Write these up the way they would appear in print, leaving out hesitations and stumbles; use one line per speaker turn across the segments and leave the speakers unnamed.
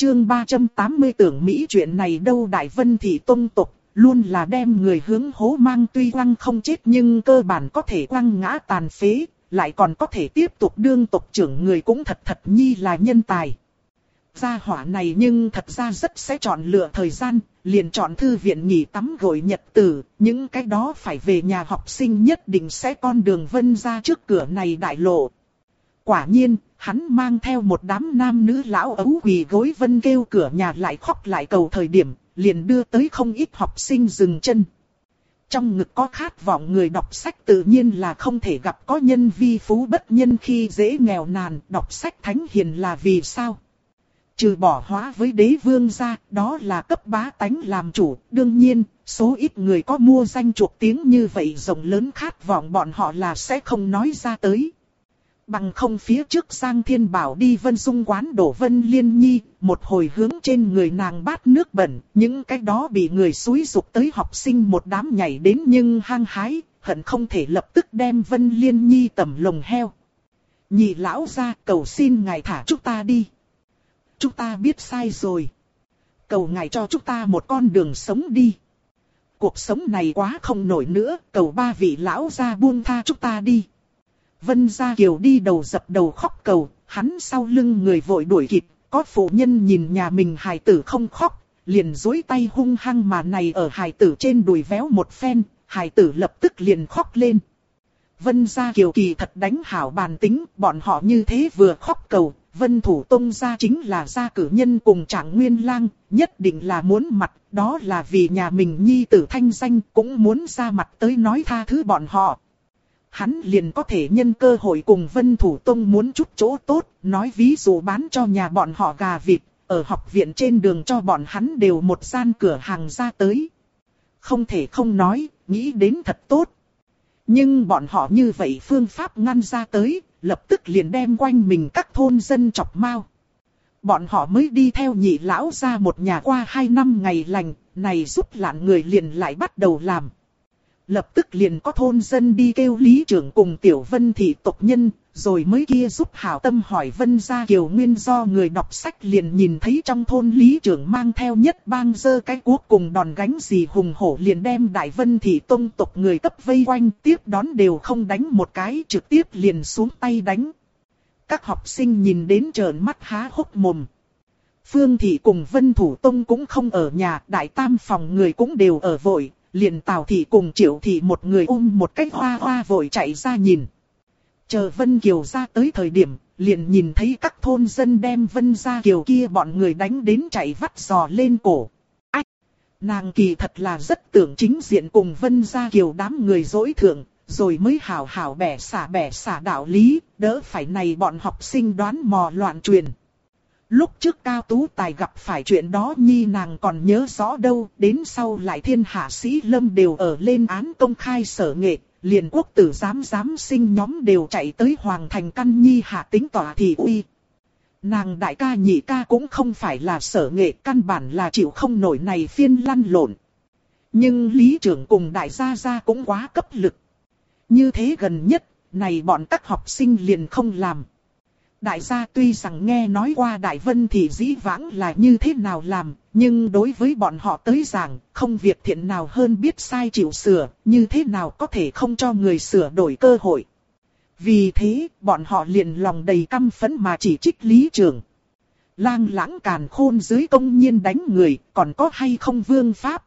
chương 380 tưởng Mỹ chuyện này đâu Đại Vân Thị tông tộc, luôn là đem người hướng hố mang tuy quăng không chết nhưng cơ bản có thể quăng ngã tàn phế, lại còn có thể tiếp tục đương tộc trưởng người cũng thật nhi là nhân tài. Gia hỏa này nhưng thật ra rất sẽ chọn lựa thời gian, liền chọn thư viện nghỉ tắm gội nhật tử, những cái đó phải về nhà học sinh nhất định sẽ con đường Vân ra trước cửa này đại lộ. Quả nhiên, hắn mang theo một đám nam nữ lão ấu quỳ gối Vân kêu cửa nhà lại khóc lại cầu thời điểm, liền đưa tới không ít học sinh dừng chân. Trong ngực có khát vọng người đọc sách tự nhiên là không thể gặp có nhân vi phú bất nhân khi dễ nghèo nàn, đọc sách thánh hiền là vì sao? Trừ bỏ hóa với đế vương ra, đó là cấp bá tánh làm chủ, đương nhiên, số ít người có mua danh chuộc tiếng như vậy rộng lớn khát vọng bọn họ là sẽ không nói ra tới. Bằng không phía trước Giang Thiên Bảo đi Vân Dung quán đổ Vân Liên Nhi, một hồi hướng trên người nàng bát nước bẩn, những cái đó bị người xúi dục tới học sinh một đám nhảy đến nhưng hăng hái, hận không thể lập tức đem Vân Liên Nhi tẩm lồng heo. Nhị lão ra cầu xin ngài thả chúng ta đi. Chúng ta biết sai rồi. Cầu ngài cho chúng ta một con đường sống đi. Cuộc sống này quá không nổi nữa, cầu ba vị lão ra buông tha chúng ta đi. Vân Gia Kiều đi đầu dập đầu khóc cầu, hắn sau lưng người vội đuổi kịp, có phụ nhân nhìn nhà mình hài tử không khóc, liền duỗi tay hung hăng mà này ở hài tử trên đùi véo một phen, hài tử lập tức liền khóc lên. Vân Gia Kiều kỳ thật đánh hảo bàn tính, bọn họ như thế vừa khóc cầu, Vân Thủ Tông gia chính là gia cử nhân cùng Trạng Nguyên Lang, nhất định là muốn mặt, đó là vì nhà mình nhi tử thanh danh cũng muốn ra mặt tới nói tha thứ bọn họ. Hắn liền có thể nhân cơ hội cùng Vân Thủ Tông muốn chút chỗ tốt, nói ví dụ bán cho nhà bọn họ gà vịt, ở học viện trên đường cho bọn hắn đều một gian cửa hàng ra tới. Không thể không nói, nghĩ đến thật tốt. Nhưng bọn họ như vậy phương pháp ngăn ra tới, lập tức liền đem quanh mình các thôn dân chọc mau. Bọn họ mới đi theo nhị lão ra một nhà qua 2 năm ngày lành, này giúp lạn người liền lại bắt đầu làm. Lập tức liền có thôn dân đi kêu lý trưởng cùng tiểu Vân Thị tộc nhân, rồi mới kia giúp hảo tâm hỏi Vân Gia Kiều nguyên do người đọc sách liền nhìn thấy trong thôn lý trưởng mang theo nhất bang dơ cái cuốc cùng đòn gánh gì hùng hổ liền đem Đại Vân Thị tông tộc người cấp vây quanh tiếp đón đều không đánh một cái trực tiếp liền xuống tay đánh. Các học sinh nhìn đến trợn mắt há hốc mồm. Phương Thị cùng Vân Thủ Tông cũng không ở nhà, Đại Tam phòng người cũng đều ở vội. Liền Tào Thị cùng Triệu Thị một người ôm một cái hoa hoa vội chạy ra nhìn. Chờ Vân Kiều ra tới thời điểm, liền nhìn thấy các thôn dân đem Vân Gia Kiều kia bọn người đánh đến chạy vắt giò lên cổ. Ách! Nàng kỳ thật là rất tưởng chính diện cùng Vân Gia Kiều đám người dỗi thượng, rồi mới hảo hảo bẻ xả đạo lý, đỡ phải này bọn học sinh đoán mò loạn truyền. Lúc trước Cao Tú Tài gặp phải chuyện đó nhi nàng còn nhớ rõ đâu, đến sau lại thiên hạ sĩ lâm đều ở lên án công khai sở nghệ, liền quốc tử giám sinh nhóm đều chạy tới Hoàng Thành căn nhi hạ tính tỏa thị uy. Nàng đại ca nhị ca cũng không phải là sở nghệ, căn bản là chịu không nổi này phiên lăn lộn. Nhưng lý trưởng cùng đại gia gia cũng quá cấp lực. Như thế gần nhất, này bọn các học sinh liền không làm. Đại gia tuy rằng nghe nói qua Đại Vân Thị dĩ vãng là như thế nào làm, nhưng đối với bọn họ tới giảng, không việc thiện nào hơn biết sai chịu sửa, như thế nào có thể không cho người sửa đổi cơ hội. Vì thế, bọn họ liền lòng đầy căm phẫn mà chỉ trích lý trưởng. Lang lãng càn khôn dưới công nhiên đánh người, còn có hay không vương pháp?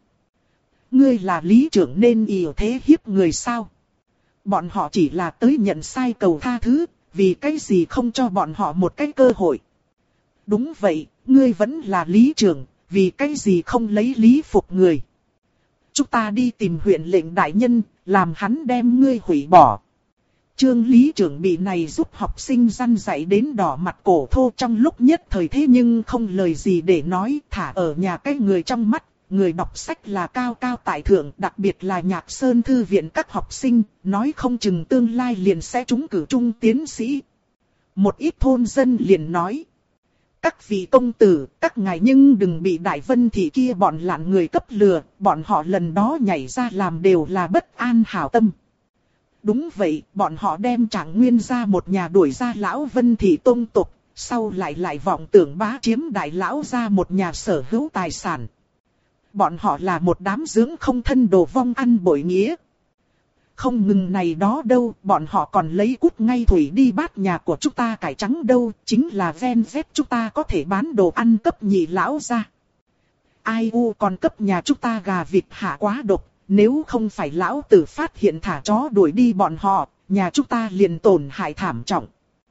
Ngươi là lý trưởng nên ỷ thế hiếp người sao? Bọn họ chỉ là tới nhận sai cầu tha thứ. Vì cái gì không cho bọn họ một cái cơ hội? Đúng vậy, ngươi vẫn là lý trưởng, vì cái gì không lấy lý phục người? Chúng ta đi tìm huyện lệnh đại nhân, làm hắn đem ngươi hủy bỏ. Trương lý trưởng bị này giúp học sinh răn dạy đến đỏ mặt cổ thô trong lúc nhất thời thế nhưng không lời gì để nói, thả ở nhà cái người trong mắt. Người đọc sách là cao cao tại thượng, đặc biệt là Nhạc Sơn thư viện các học sinh, nói không chừng tương lai liền sẽ trúng cử trung tiến sĩ. Một ít thôn dân liền nói: các vị công tử, các ngài nhưng đừng bị Đại Vân Thị kia bọn lạn người cấp lừa, bọn họ lần đó nhảy ra làm đều là bất an hảo tâm. Đúng vậy, bọn họ đem Trạng Nguyên ra một nhà đuổi ra lão Vân Thị tông tộc, sau lại vọng tưởng bá chiếm đại lão gia một nhà sở hữu tài sản. Bọn họ là một đám dưỡng không thân đồ vong ăn bội nghĩa. Không ngừng này đó đâu, bọn họ còn lấy cút ngay thủy đi bát nhà của chúng ta cải trắng đâu, chính là ven vét chúng ta có thể bán đồ ăn cấp nhị lão gia. Ai u còn cấp nhà chúng ta gà vịt hạ quá độc, nếu không phải lão tử phát hiện thả chó đuổi đi bọn họ, nhà chúng ta liền tổn hại thảm trọng.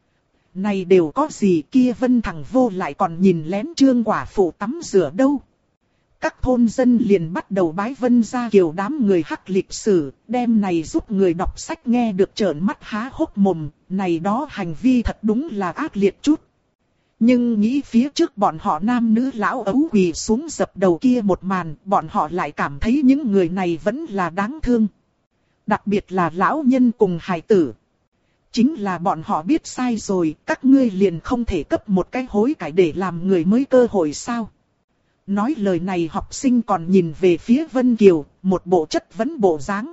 Này đều có gì kia Vân thằng vô lại còn nhìn lén Trương quả phụ tắm rửa đâu. Các thôn dân liền bắt đầu bái Vân gia Kiều đám người hắc lịch sử, đem này giúp người đọc sách nghe được trợn mắt há hốc mồm, này đó hành vi thật đúng là ác liệt chút. Nhưng nghĩ phía trước bọn họ nam nữ lão ấu quỳ xuống dập đầu kia một màn, bọn họ lại cảm thấy những người này vẫn là đáng thương. Đặc biệt là lão nhân cùng hài tử. Chính là bọn họ biết sai rồi, các ngươi liền không thể cấp một cái hối cải để làm người mới cơ hội sao. Nói lời này học sinh còn nhìn về phía Vân Kiều, một bộ chất vấn bộ dáng.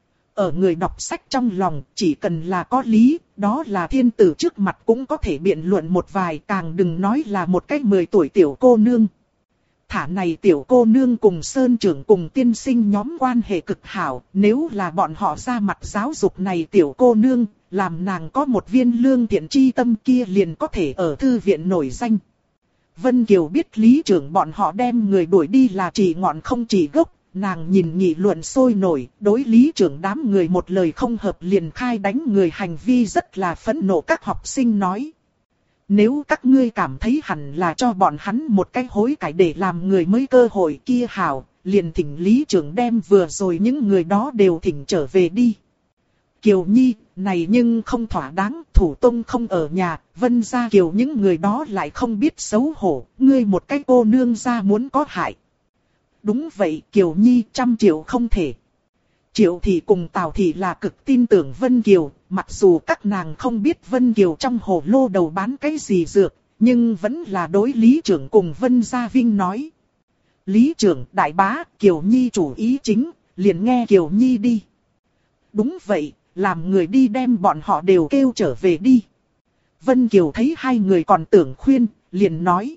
Ở người đọc sách trong lòng, chỉ cần là có lý, đó là thiên tử trước mặt cũng có thể biện luận một vài, càng đừng nói là một cái 10 tuổi tiểu cô nương. Thả này tiểu cô nương cùng sơn trưởng cùng tiên sinh nhóm quan hệ cực hảo, nếu là bọn họ ra mặt giáo dục này tiểu cô nương, làm nàng có một viên lương thiện chi tâm kia liền có thể ở thư viện nổi danh. Vân Kiều biết lý trưởng bọn họ đem người đuổi đi là chỉ ngọn không chỉ gốc, nàng nhìn nghị luận sôi nổi, đối lý trưởng đám người một lời không hợp liền khai đánh người hành vi rất là phẫn nộ. Các học sinh nói, nếu các ngươi cảm thấy hẳn là cho bọn hắn một cái hối cải để làm người mới cơ hội kia hảo, liền thỉnh lý trưởng đem vừa rồi những người đó đều thỉnh trở về đi. Kiều Nhi, này nhưng không thỏa đáng, thủ tông không ở nhà, Vân gia Kiều những người đó lại không biết xấu hổ, ngươi một cái cô nương gia muốn có hại. Đúng vậy, Kiều Nhi 100 triệu không thể. Triệu thị cùng Tào thị là cực tin tưởng Vân Kiều, mặc dù các nàng không biết Vân Kiều trong hồ lô đầu bán cái gì dược, nhưng vẫn là đối lý trưởng cùng Vân Gia Vinh nói. Lý trưởng, đại bá, Kiều Nhi chủ ý chính, liền nghe Kiều Nhi đi. Đúng vậy, làm người đi đem bọn họ đều kêu trở về đi. Vân Kiều thấy hai người còn tưởng khuyên, liền nói.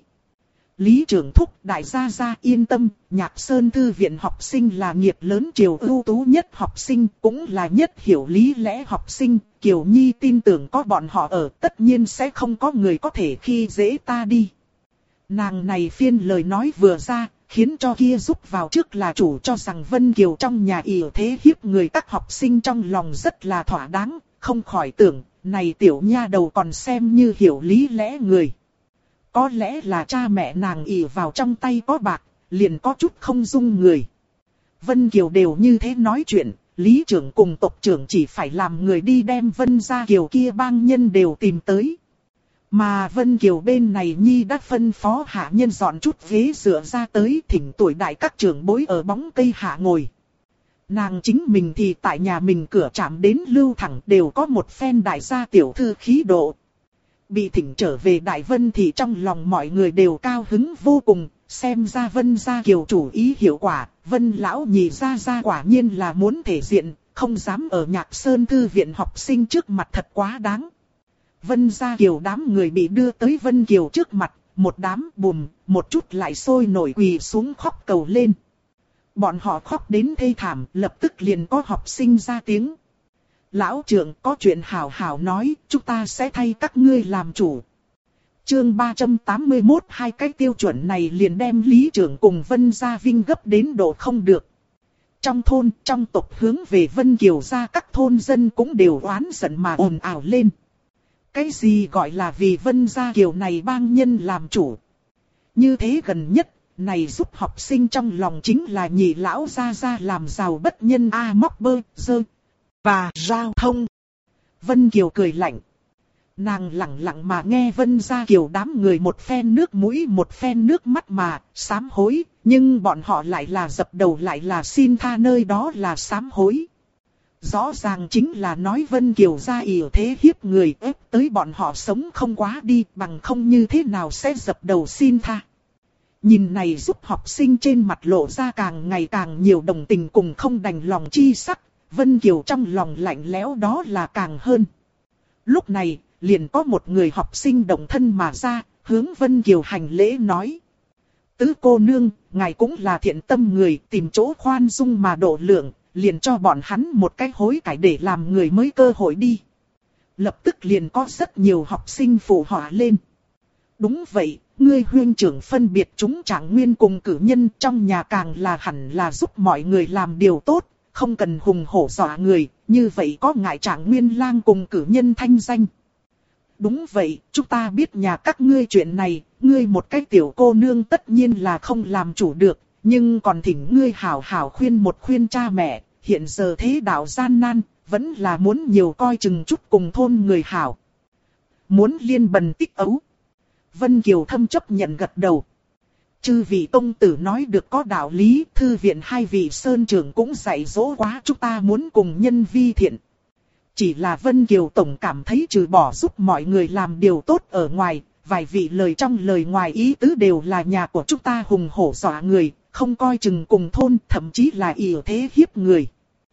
Lý trưởng thúc đại gia gia yên tâm, Nhạc Sơn thư viện học sinh là nghiệp lớn triều ưu tú nhất học sinh, cũng là nhất hiểu lý lẽ học sinh, Kiều Nhi tin tưởng có bọn họ ở tất nhiên sẽ không có người có thể khi dễ ta đi. Nàng này phiên lời nói vừa ra, khiến cho kia giúp vào trước là chủ cho rằng Vân Kiều trong nhà ỷ thế hiếp người, các học sinh trong lòng rất là thỏa đáng, không khỏi tưởng, này tiểu nha đầu còn xem như hiểu lý lẽ người. Có lẽ là cha mẹ nàng ỷ vào trong tay có bạc, liền có chút không dung người. Vân Kiều đều như thế nói chuyện, lý trưởng cùng tộc trưởng chỉ phải làm người đi đem Vân gia Kiều kia bang nhân đều tìm tới. Mà Vân Kiều bên này Nhi đã phân phó hạ nhân dọn chút ghế dựa ra tới, thỉnh tuổi đại các trưởng bối ở bóng cây hạ ngồi. Nàng chính mình thì tại nhà mình cửa chạm đến lưu thẳng đều có một phen đại gia tiểu thư khí độ. Bị thỉnh trở về Đại Vân thì trong lòng mọi người đều cao hứng vô cùng, xem ra Vân gia Kiều chủ ý hiệu quả, Vân lão nhị gia quả nhiên là muốn thể diện, không dám ở Nhạc Sơn thư viện học sinh trước mặt thật quá đáng. Vân gia Kiều đám người bị đưa tới Vân Kiều trước mặt, một đám bùm, một chút lại sôi nổi quỳ xuống khóc cầu lên. Bọn họ khóc đến thê thảm, lập tức liền có học sinh ra tiếng. Lão trưởng có chuyện hảo hảo nói, chúng ta sẽ thay các ngươi làm chủ. Chương 381 hai cái tiêu chuẩn này liền đem lý trưởng cùng Vân Gia Vinh gấp đến độ không được. Trong thôn, trong tộc hướng về Vân Kiều gia các thôn dân cũng đều oán giận mà ồn ào lên. Cái gì gọi là vì Vân Gia Kiều này bang nhân làm chủ. Như thế gần nhất, này giúp học sinh trong lòng chính là nhị lão gia làm giàu bất nhân móc bơ, dơ và giao thông. Vân Kiều cười lạnh. Nàng lặng lặng mà nghe Vân gia Kiều đám người một phen nước mũi một phen nước mắt mà sám hối, nhưng bọn họ lại là dập đầu lại là xin tha, nơi đó là sám hối. Rõ ràng chính là nói Vân Kiều gia ỷ thế hiếp người, ép tới bọn họ sống không quá đi, bằng không như thế nào sẽ dập đầu xin tha. Nhìn này giúp học sinh trên mặt lộ ra càng ngày càng nhiều đồng tình cùng không đành lòng chi sắc, Vân Kiều trong lòng lạnh lẽo đó là càng hơn. Lúc này, liền có một người học sinh động thân mà ra, hướng Vân Kiều hành lễ nói. Tứ cô nương, ngài cũng là thiện tâm người, tìm chỗ khoan dung mà độ lượng, liền cho bọn hắn một cái hối cải để làm người mới cơ hội đi. Lập tức liền có rất nhiều học sinh phụ họa lên. Đúng vậy, ngươi huynh trưởng phân biệt chúng trạng nguyên cùng cử nhân trong nhà càng là hẳn là giúp mọi người làm điều tốt, không cần hùng hổ dọa người, như vậy có ngại trạng nguyên lang cùng cử nhân thanh danh. Đúng vậy, chúng ta biết nhà các ngươi chuyện này, ngươi một cái tiểu cô nương tất nhiên là không làm chủ được, nhưng còn thỉnh ngươi hảo hảo khuyên một khuyên cha mẹ, hiện giờ thế đạo gian nan, vẫn là muốn nhiều coi chừng chút cùng thôn người hảo. Muốn liên bần tích ấu. Vân Kiều thâm chấp nhận gật đầu. Chư vị công tử nói được có đạo lý, thư viện hai vị sơn trưởng cũng dạy dỗ quá, chúng ta muốn cùng nhân vi thiện. Chỉ là Vân Kiều tổng cảm thấy trừ bỏ giúp mọi người làm điều tốt ở ngoài, vài vị lời trong lời ngoài ý tứ đều là nhà của chúng ta hùng hổ dọa người, không coi chừng cùng thôn, thậm chí là ỷ thế hiếp người.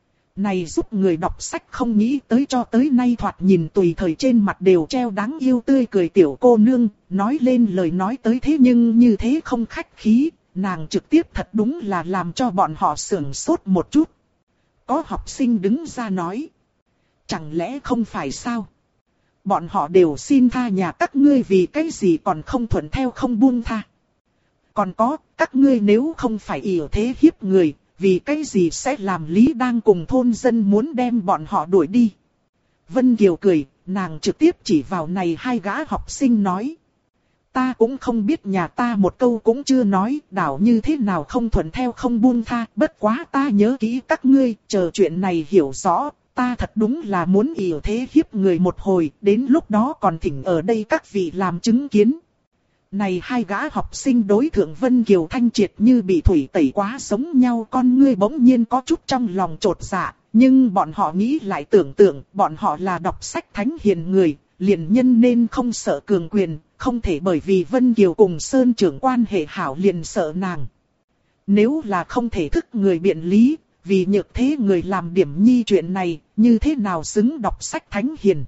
Này giúp người đọc sách không nghĩ tới cho tới nay thoạt nhìn tùy thời trên mặt đều treo đáng yêu tươi cười tiểu cô nương, nói lên lời nói tới thế nhưng như thế không khách khí, nàng trực tiếp thật đúng là làm cho bọn họ sửng sốt một chút. Có học sinh đứng ra nói, chẳng lẽ không phải sao? Bọn họ đều xin tha nhà các ngươi vì cái gì còn không thuận theo không buông tha. Còn có, các ngươi nếu không phải ỷ thế hiếp người, vì cái gì sẽ làm Lý đang cùng thôn dân muốn đem bọn họ đuổi đi. Vân Kiều cười, nàng trực tiếp chỉ vào này hai gã học sinh nói. Ta cũng không biết nhà ta một câu cũng chưa nói, đảo như thế nào không thuận theo không buông tha, bất quá ta nhớ kỹ các ngươi, chờ chuyện này hiểu rõ, ta thật đúng là muốn ỷ thế hiếp người một hồi, đến lúc đó còn thỉnh ở đây các vị làm chứng kiến. Này hai gã học sinh đối thượng Vân Kiều thanh triệt như bị thủy tẩy quá giống nhau, con ngươi bỗng nhiên có chút trong lòng trột dạ, nhưng bọn họ nghĩ lại tưởng tượng, bọn họ là đọc sách thánh hiền người, liền nhân nên không sợ cường quyền, không thể bởi vì Vân Kiều cùng Sơn trưởng quan hệ hảo liền sợ nàng. Nếu là không thể thức người biện lý, vì nhược thế người làm điểm nhi chuyện này, như thế nào xứng đọc sách thánh hiền.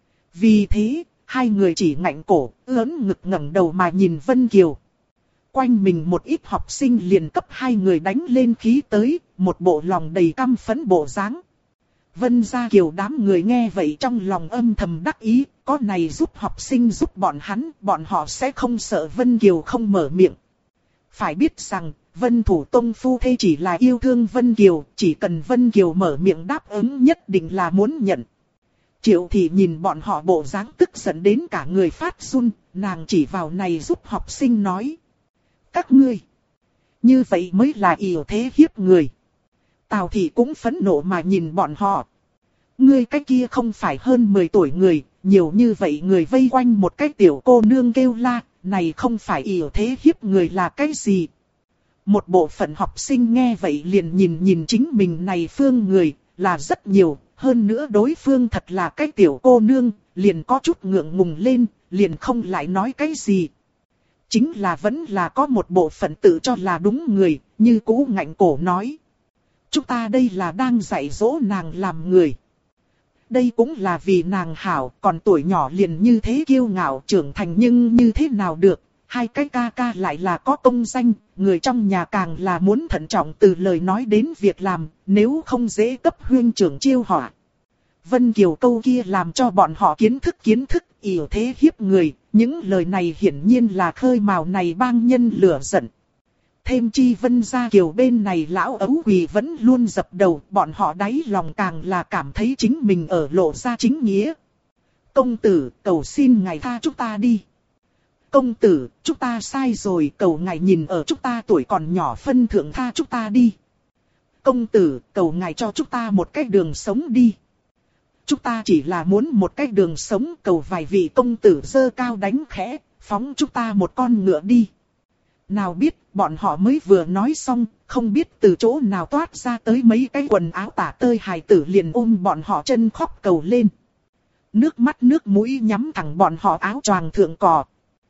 Vì thế, hai người chỉ ngạnh cổ, ớn ngực ngẩng đầu mà nhìn Vân Kiều. Quanh mình một ít học sinh liền cấp hai người đánh lên khí tới, một bộ lòng đầy căm phẫn bộ dáng. Vân gia Kiều đám người nghe vậy trong lòng âm thầm đắc ý, có này giúp học sinh giúp bọn hắn, bọn họ sẽ không sợ Vân Kiều không mở miệng. Phải biết rằng, Vân Thủ Tông phu thê chỉ là yêu thương Vân Kiều, chỉ cần Vân Kiều mở miệng đáp ứng nhất định là muốn nhận. Triệu Thị nhìn bọn họ bộ dáng tức giận đến cả người phát run, nàng chỉ vào này giúp học sinh nói. Các ngươi, như vậy mới là ỷ thế hiếp người. Tào Thị cũng phẫn nộ mà nhìn bọn họ. Ngươi cái kia không phải hơn 10 tuổi người, nhiều như vậy người vây quanh một cái tiểu cô nương kêu la, này không phải ỷ thế hiếp người là cái gì. Một bộ phận học sinh nghe vậy liền nhìn chính mình này phương người, là rất nhiều. Hơn nữa đối phương thật là cái tiểu cô nương, liền có chút ngượng ngùng lên, liền không lại nói cái gì. Chính là vẫn là có một bộ phận tự cho là đúng người, như cũ ngạnh cổ nói. Chúng ta đây là đang dạy dỗ nàng làm người. Đây cũng là vì nàng hảo, còn tuổi nhỏ liền như thế kiêu ngạo trưởng thành nhưng như thế nào được. Hai cái ca ca lại là có công danh, người trong nhà càng là muốn thận trọng từ lời nói đến việc làm, nếu không dễ cấp huynh trưởng chiêu họa. Vân Kiều câu kia làm cho bọn họ kiến thức, ỷ thế hiếp người, những lời này hiển nhiên là khơi mào này bang nhân lửa giận. Thêm chi Vân gia Kiều bên này lão ấu quỳ vẫn luôn dập đầu, bọn họ đáy lòng càng là cảm thấy chính mình ở lộ ra chính nghĩa. Công tử, cầu xin ngài tha chúng ta đi. Công tử, chúng ta sai rồi, cầu ngài nhìn ở chúng ta tuổi còn nhỏ phân thượng tha chúng ta đi. Công tử, cầu ngài cho chúng ta một cái đường sống đi. Chúng ta chỉ là muốn một cái đường sống, cầu vài vị công tử giơ cao đánh khẽ, phóng chúng ta một con ngựa đi. Nào biết, bọn họ mới vừa nói xong, không biết từ chỗ nào toát ra tới mấy cái quần áo tả tơi hài tử liền ôm bọn họ chân khóc cầu lên. Nước mắt nước mũi nhắm thẳng bọn họ áo choàng thượng cò.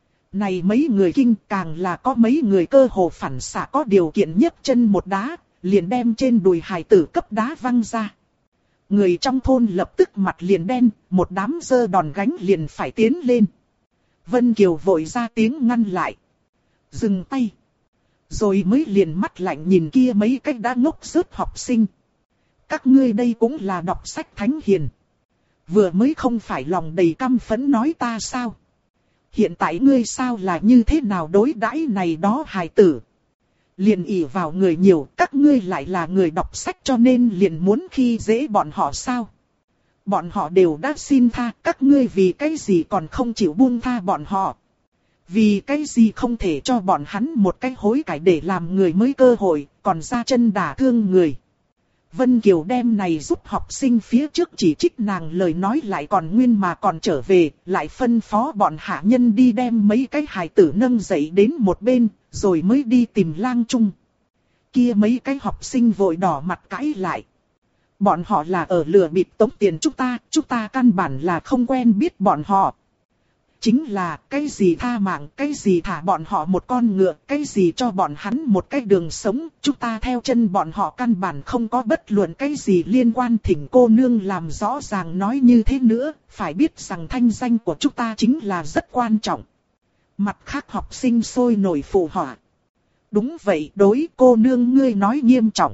Này mấy người kinh càng là có mấy người cơ hồ phản xạ có điều kiện nhấc chân một đá, liền đem trên đùi hài tử cấp đá văng ra. Người trong thôn lập tức mặt liền đen, một đám dơ đòn gánh liền phải tiến lên. Vân Kiều vội ra tiếng ngăn lại. Dừng tay. Rồi mới liền mắt lạnh nhìn kia mấy cách đã ngốc rớt học sinh. Các ngươi đây cũng là đọc sách thánh hiền. Vừa mới không phải lòng đầy căm phẫn nói ta sao? Hiện tại ngươi sao là như thế nào đối đãi này đó hài tử? Liền ỷ vào người nhiều, các ngươi lại là người đọc sách cho nên liền muốn khi dễ bọn họ sao? Bọn họ đều đã xin tha, các ngươi vì cái gì còn không chịu buông tha bọn họ? Vì cái gì không thể cho bọn hắn một cái hối cải để làm người mới cơ hội, còn ra chân đả thương người? Vân Kiều đem này giúp học sinh phía trước chỉ trích nàng lời nói lại còn nguyên mà còn trở về, lại phân phó bọn hạ nhân đi đem mấy cái hài tử nâng dậy đến một bên, rồi mới đi tìm Lang Trung. Kia mấy cái học sinh vội đỏ mặt cãi lại. Bọn họ là ở lừa bịp tống tiền chúng ta căn bản là không quen biết bọn họ. Chính là cái gì tha mạng, cái gì thả bọn họ một con ngựa, cái gì cho bọn hắn một cái đường sống, chúng ta theo chân bọn họ căn bản không có bất luận cái gì liên quan. Thỉnh cô nương làm rõ ràng nói như thế nữa, phải biết rằng thanh danh của chúng ta chính là rất quan trọng. Mặt khác học sinh sôi nổi phụ họa. Đúng vậy, đối cô nương ngươi nói nghiêm trọng.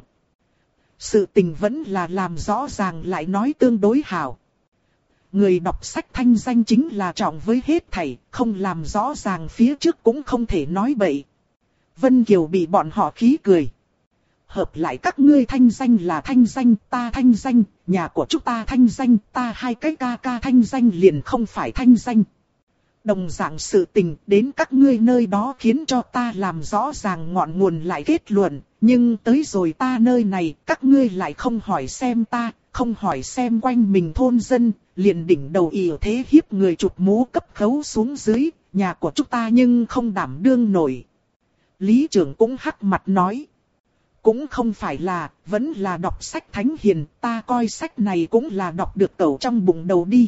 Sự tình vẫn là làm rõ ràng lại nói tương đối hảo. Người đọc sách thanh danh chính là trọng với hết thảy, không làm rõ ràng phía trước cũng không thể nói bậy. Vân Kiều bị bọn họ khí cười. Hợp lại các ngươi thanh danh là thanh danh, ta thanh danh, nhà của chúng ta thanh danh, ta hai cái ca ca thanh danh liền không phải thanh danh. Đồng dạng sự tình đến các ngươi nơi đó khiến cho ta làm rõ ràng ngọn nguồn lại kết luận, nhưng tới rồi ta nơi này các ngươi lại không hỏi xem ta, không hỏi xem quanh mình thôn dân, liền đỉnh đầu ỷ thế hiếp người chụp mũ cấp khấu xuống dưới, nhà của chúng ta nhưng không đảm đương nổi. Lý trưởng cũng hắc mặt nói. Cũng không phải là, vẫn là đọc sách thánh hiền, ta coi sách này cũng là đọc được cẩu trong bụng đầu đi.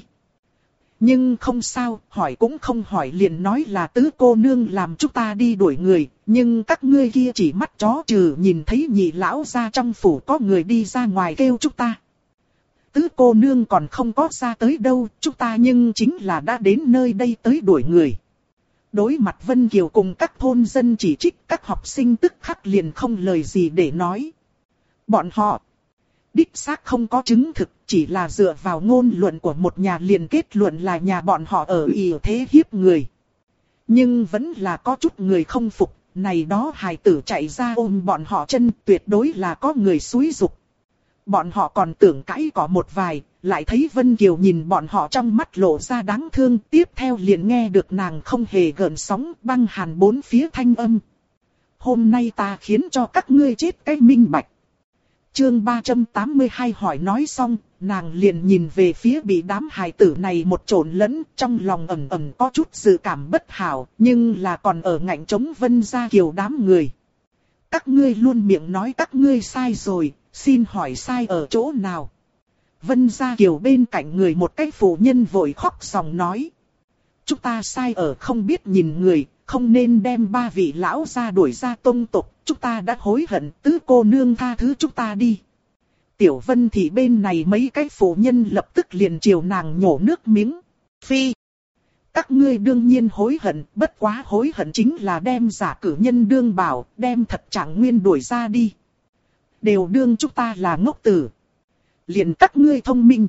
Nhưng không sao, hỏi cũng không hỏi liền nói là tứ cô nương làm chúng ta đi đuổi người, nhưng các ngươi kia chỉ mắt chó trừ nhìn thấy nhị lão ra trong phủ có người đi ra ngoài kêu chúng ta. Tứ cô nương còn không có ra tới đâu, chúng ta nhưng chính là đã đến nơi đây tới đuổi người. Đối mặt Vân Kiều cùng các thôn dân chỉ trích, các học sinh tức khắc liền không lời gì để nói. Bọn họ đích xác không có chứng thực, chỉ là dựa vào ngôn luận của một nhà liền kết luận là nhà bọn họ ở ỷ thế hiếp người. Nhưng vẫn là có chút người không phục, này đó hài tử chạy ra ôm bọn họ chân, tuyệt đối là có người xúi giục. Bọn họ còn tưởng cãi cỏ một vài, lại thấy Vân Kiều nhìn bọn họ trong mắt lộ ra đáng thương, tiếp theo liền nghe được nàng không hề gợn sóng, băng hàn bốn phía thanh âm. Hôm nay ta khiến cho các ngươi chết cái minh bạch. Chương 382 hỏi nói xong, nàng liền nhìn về phía bị đám hài tử này một trộn lẫn, trong lòng ẩn ẩn có chút dự cảm bất hảo, nhưng là còn ở ngạnh chống Vân Gia Kiều đám người. Các ngươi luôn miệng nói các ngươi sai rồi, xin hỏi sai ở chỗ nào? Vân Gia Kiều bên cạnh người một cái phụ nhân vội khóc sòng nói. Chúng ta sai ở không biết nhìn người, không nên đem ba vị lão gia đuổi ra tông tộc, chúng ta đã hối hận, tứ cô nương tha thứ chúng ta đi. Tiểu Vân thì bên này mấy cái phụ nhân lập tức liền chiều nàng nhổ nước miếng. Phi! Các ngươi đương nhiên hối hận, bất quá hối hận chính là đem giả cử nhân đương bảo, đem thật Trạng Nguyên đuổi ra đi. Đều đương chúng ta là ngốc tử. Liền các ngươi thông minh.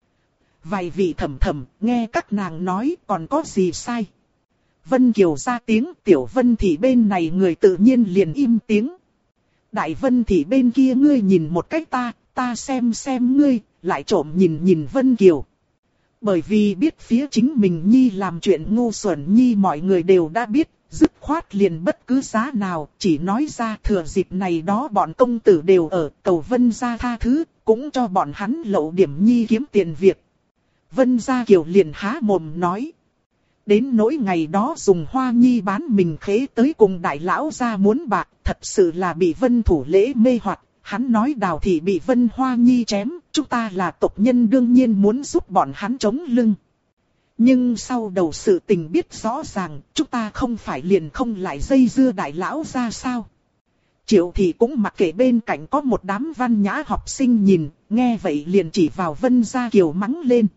Vài vị thầm thầm, nghe các nàng nói còn có gì sai. Vân Kiều ra tiếng, Tiểu Vân thì bên này người tự nhiên liền im tiếng. Đại Vân thì bên kia ngươi nhìn một cách ta xem ngươi, lại trộm nhìn Vân Kiều. Bởi vì biết phía chính mình Nhi làm chuyện ngu xuẩn Nhi mọi người đều đã biết, dứt khoát liền bất cứ giá nào, chỉ nói ra thừa dịp này đó bọn công tử đều ở, cầu Vân gia tha thứ, cũng cho bọn hắn lậu điểm Nhi kiếm tiền việc. Vân Gia Kiều liền há mồm nói. Đến nỗi ngày đó dùng Hoa Nhi bán mình khế tới cùng đại lão gia muốn bạc, thật sự là bị Vân Thủ Lễ mê hoặc. Hắn nói Đào Thị bị Vân Hoa Nhi chém, chúng ta là tộc nhân đương nhiên muốn giúp bọn hắn chống lưng. Nhưng sau đầu sự tình biết rõ ràng, chúng ta không phải liền không lại dây dưa đại lão gia sao? Triệu thị cũng mặc kệ bên cạnh có một đám văn nhã học sinh nhìn, nghe vậy liền chỉ vào Vân Gia Kiều mắng lên.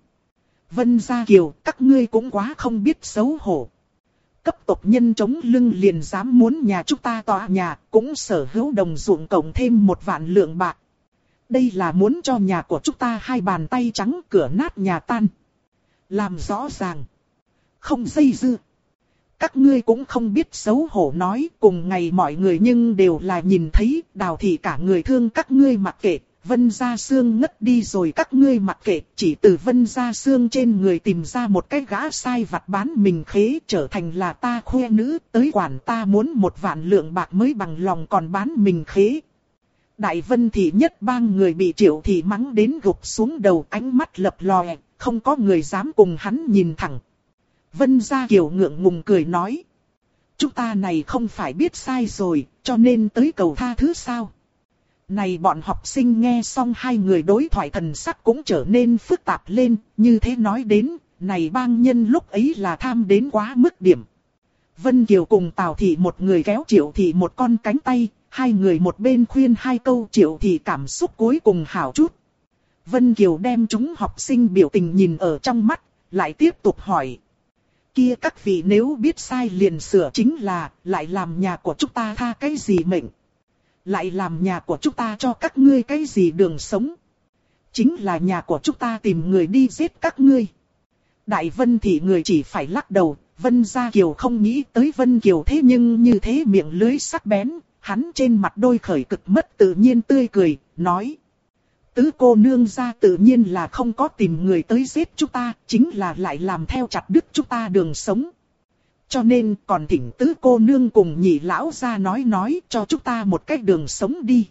Vân Gia Kiều, các ngươi cũng quá không biết xấu hổ. Cấp tộc nhân chống lưng liền dám muốn nhà chúng ta tọa nhà, cũng sở hữu đồng ruộng cộng thêm 1 vạn lượng bạc. Đây là muốn cho nhà của chúng ta 2 bàn tay trắng, cửa nát nhà tan. Làm rõ ràng. Không dây dưa. Các ngươi cũng không biết xấu hổ nói, cùng ngày mọi người nhưng đều là nhìn thấy, Đào thị cả người thương các ngươi mặc kệ, Vân Gia Sương ngất đi rồi các ngươi mặc kệ, chỉ từ Vân Gia Sương trên người tìm ra một cái gã sai vặt bán mình khế, trở thành là ta khoe nữ, tới quản ta muốn 1 vạn lượng bạc mới bằng lòng còn bán mình khế. Đại Vân thị nhất bang người bị Triệu thị mắng đến gục xuống đầu, ánh mắt lập lòe, không có người dám cùng hắn nhìn thẳng. Vân Gia Kiều ngượng ngùng cười nói. Chúng ta này không phải biết sai rồi, cho nên tới cầu tha thứ sao? Này bọn học sinh nghe xong hai người đối thoại thần sắc cũng trở nên phức tạp lên, như thế nói đến, này bang nhân lúc ấy là tham đến quá mức điểm. Vân Kiều cùng Tào thị một người kéo Triệu thị một con cánh tay, hai người một bên khuyên 2 câu, Triệu thị cảm xúc cuối cùng hảo chút. Vân Kiều đem chúng học sinh biểu tình nhìn ở trong mắt, lại tiếp tục hỏi. Kia các vị nếu biết sai liền sửa chính là, lại làm nhà của chúng ta tha cái gì mệnh? Lại làm nhà của chúng ta cho các ngươi cái gì đường sống? Chính là nhà của chúng ta tìm người đi giết các ngươi. Đại Vân thị người chỉ phải lắc đầu, Vân Gia Kiều không nghĩ tới Vân Kiều thế nhưng như thế miệng lưỡi sắc bén, hắn trên mặt đôi khởi cực mất tự nhiên tươi cười, nói. Tứ cô nương gia tự nhiên là không có tìm người tới giết chúng ta, chính là lại làm theo chặt đứt chúng ta đường sống. Cho nên còn thỉnh tứ cô nương cùng nhị lão gia nói cho chúng ta một cách đường sống đi.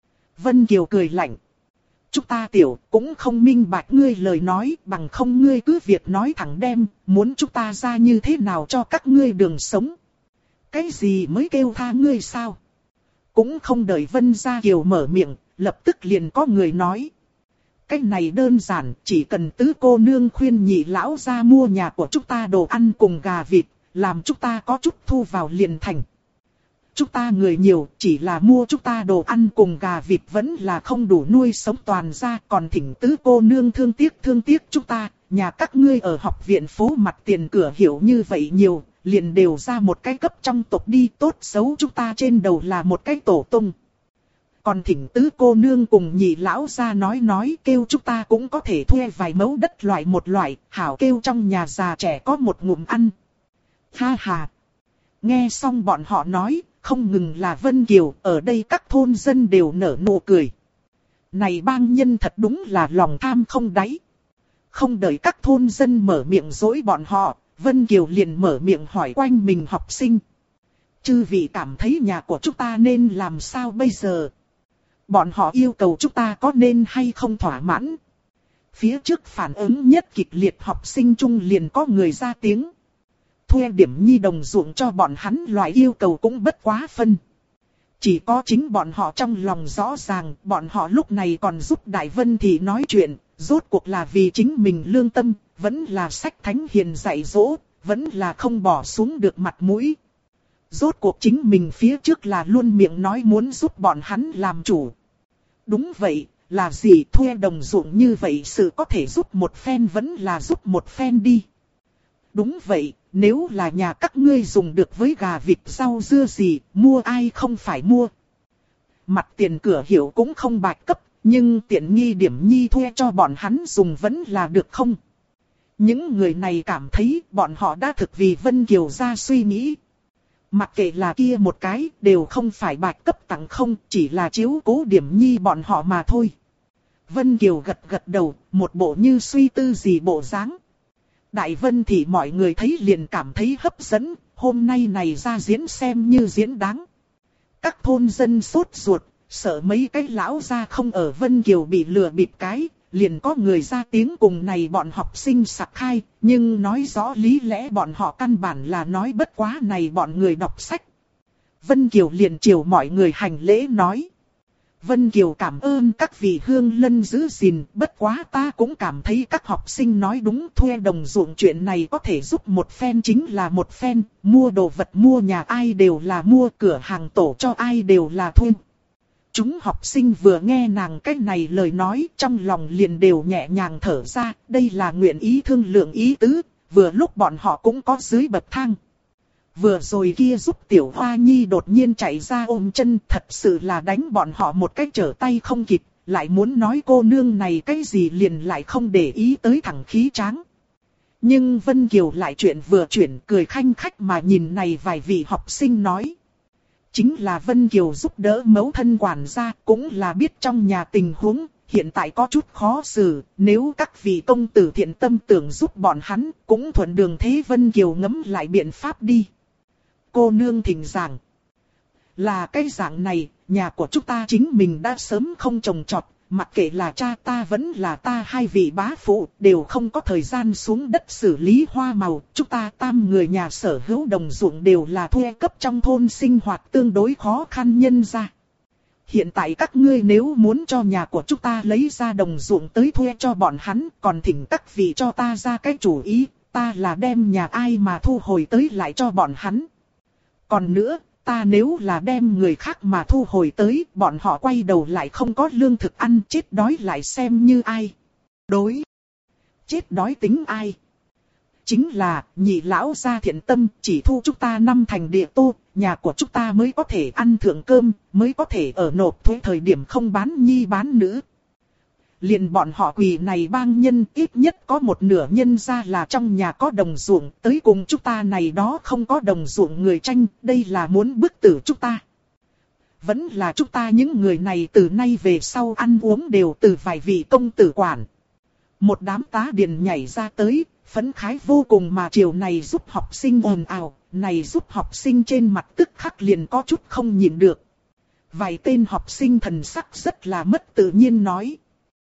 Vân Kiều cười lạnh. Chúng ta tiểu cũng không minh bạch ngươi lời nói, bằng không ngươi cứ việc nói thẳng đem, muốn chúng ta ra như thế nào cho các ngươi đường sống. Cái gì mới kêu tha ngươi sao? Cũng không đợi Vân Gia Kiều mở miệng, lập tức liền có người nói. Cái này đơn giản, chỉ cần tứ cô nương khuyên nhị lão gia mua nhà của chúng ta đồ ăn cùng gà vịt, làm chúng ta có chút thu vào liền thành. Chúng ta người nhiều, chỉ là mua chúng ta đồ ăn cùng gà vịt vẫn là không đủ nuôi sống toàn gia, còn thỉnh tứ cô nương thương tiếc chúng ta, nhà các ngươi ở học viện phố mặt tiền cửa hiểu như vậy nhiều, liền đều ra một cái cấp trong tộc đi, tốt xấu chúng ta trên đầu là một cái tổ tông. Còn thỉnh tứ cô nương cùng nhị lão gia nói kêu chúng ta cũng có thể thuê vài mẫu đất loại một loại, hảo kêu trong nhà già trẻ có một ngụm ăn. Ha ha! Nghe xong bọn họ nói, không ngừng là Vân Kiều, ở đây các thôn dân đều nở nụ cười. Này bang nhân thật đúng là lòng tham không đáy. Không đợi các thôn dân mở miệng dỗi bọn họ, Vân Kiều liền mở miệng hỏi quanh mình học sinh. Chư vị cảm thấy nhà của chúng ta nên làm sao bây giờ? Bọn họ yêu cầu chúng ta có nên hay không thỏa mãn? Phía trước phản ứng nhất kịch liệt học sinh chung liền có người ra tiếng. Thuê điểm nhi đồng ruộng cho bọn hắn loại yêu cầu cũng bất quá phân. Chỉ có chính bọn họ trong lòng rõ ràng, bọn họ lúc này còn giúp Đại Vân Thị nói chuyện, rốt cuộc là vì chính mình lương tâm, vẫn là sách thánh hiền dạy dỗ, vẫn là không bỏ xuống được mặt mũi. Rốt cuộc chính mình phía trước là luôn miệng nói muốn giúp bọn hắn làm chủ. Đúng vậy, là gì thuê đồng ruộng như vậy sự có thể giúp một phen vẫn là giúp một phen đi. Đúng vậy, nếu là nhà các ngươi dùng được với gà vịt rau dưa gì, mua ai không phải mua. Mặt tiền cửa hiểu cũng không bạch cấp, nhưng tiện nghi điểm nhi thuê cho bọn hắn dùng vẫn là được không? Những người này cảm thấy bọn họ đã thực vì Vân Kiều ra suy nghĩ. Mặc kệ là kia một cái, đều không phải bạch cấp tặng không, chỉ là chiếu cố điểm nhi bọn họ mà thôi. Vân Kiều gật đầu, một bộ như suy tư gì bộ dáng. Đại Vân thì mọi người thấy liền cảm thấy hấp dẫn, hôm nay này ra diễn xem như diễn đáng. Các thôn dân sốt ruột, sợ mấy cái lão gia không ở Vân Kiều bị lừa bịp cái, liền có người ra tiếng cùng này bọn học sinh sặc khai, nhưng nói rõ lý lẽ bọn họ căn bản là nói bất quá này bọn người đọc sách. Vân Kiều liền chiều mọi người hành lễ nói. Vân Kiều cảm ơn các vị hương lân giữ gìn, bất quá ta cũng cảm thấy các học sinh nói đúng, thuê đồng ruộng chuyện này có thể giúp một phen chính là một phen, mua đồ vật mua nhà ai đều là mua, cửa hàng tổ cho ai đều là thuê. Chúng học sinh vừa nghe nàng cách này lời nói, trong lòng liền đều nhẹ nhàng thở ra, đây là nguyện ý thương lượng ý tứ, vừa lúc bọn họ cũng có dưới bậc thang. Vừa rồi kia giúp Tiểu Hoa Nhi đột nhiên chạy ra ôm chân, thật sự là đánh bọn họ một cái trở tay không kịp, lại muốn nói cô nương này cái gì liền lại không để ý tới thằng khí tráng. Nhưng Vân Kiều lại chuyện vừa chuyển, cười khanh khách mà nhìn này vài vị học sinh nói. Chính là Vân Kiều giúp đỡ mẫu thân quản gia, cũng là biết trong nhà tình huống, hiện tại có chút khó xử, nếu các vị công tử thiện tâm tưởng giúp bọn hắn, cũng thuận đường thế. Vân Kiều ngẫm lại biện pháp đi. Cô nương thỉnh giảng. Là cái dạng này, nhà của chúng ta chính mình đã sớm không trồng trọt, mặc kệ là cha ta vẫn là ta hai vị bá phụ, đều không có thời gian xuống đất xử lý hoa màu. Chúng ta tam người nhà sở hữu đồng ruộng đều là thuê cấp trong thôn, sinh hoạt tương đối khó khăn nhân ra. Hiện tại các ngươi nếu muốn cho nhà của chúng ta lấy ra đồng ruộng tới thuê cho bọn hắn, còn thỉnh các vị cho ta ra cái chủ ý, ta là đem nhà ai mà thu hồi tới lại cho bọn hắn. Còn nữa, ta nếu là đem người khác mà thu hồi tới, bọn họ quay đầu lại không có lương thực ăn, chết đói lại xem như ai. Đối. Chết đói tính ai? Chính là, nhị lão gia thiện tâm, chỉ thu chúng ta 5 thành địa tô, nhà của chúng ta mới có thể ăn thượng cơm, mới có thể ở nộp thuế thời điểm không bán nhi bán nữ. Liền bọn họ quỳ này bang nhân, ít nhất có một nửa nhân ra là trong nhà có đồng ruộng, tới cùng chúng ta này đó không có đồng ruộng người tranh, đây là muốn bức tử chúng ta. Vẫn là chúng ta những người này từ nay về sau ăn uống đều từ vài vị công tử quản. Một đám tá điền nhảy ra tới, phấn khái vô cùng mà chiều này giúp học sinh ồn ào, này giúp học sinh trên mặt tức khắc liền có chút không nhịn được. Vài tên học sinh thần sắc rất là mất tự nhiên nói.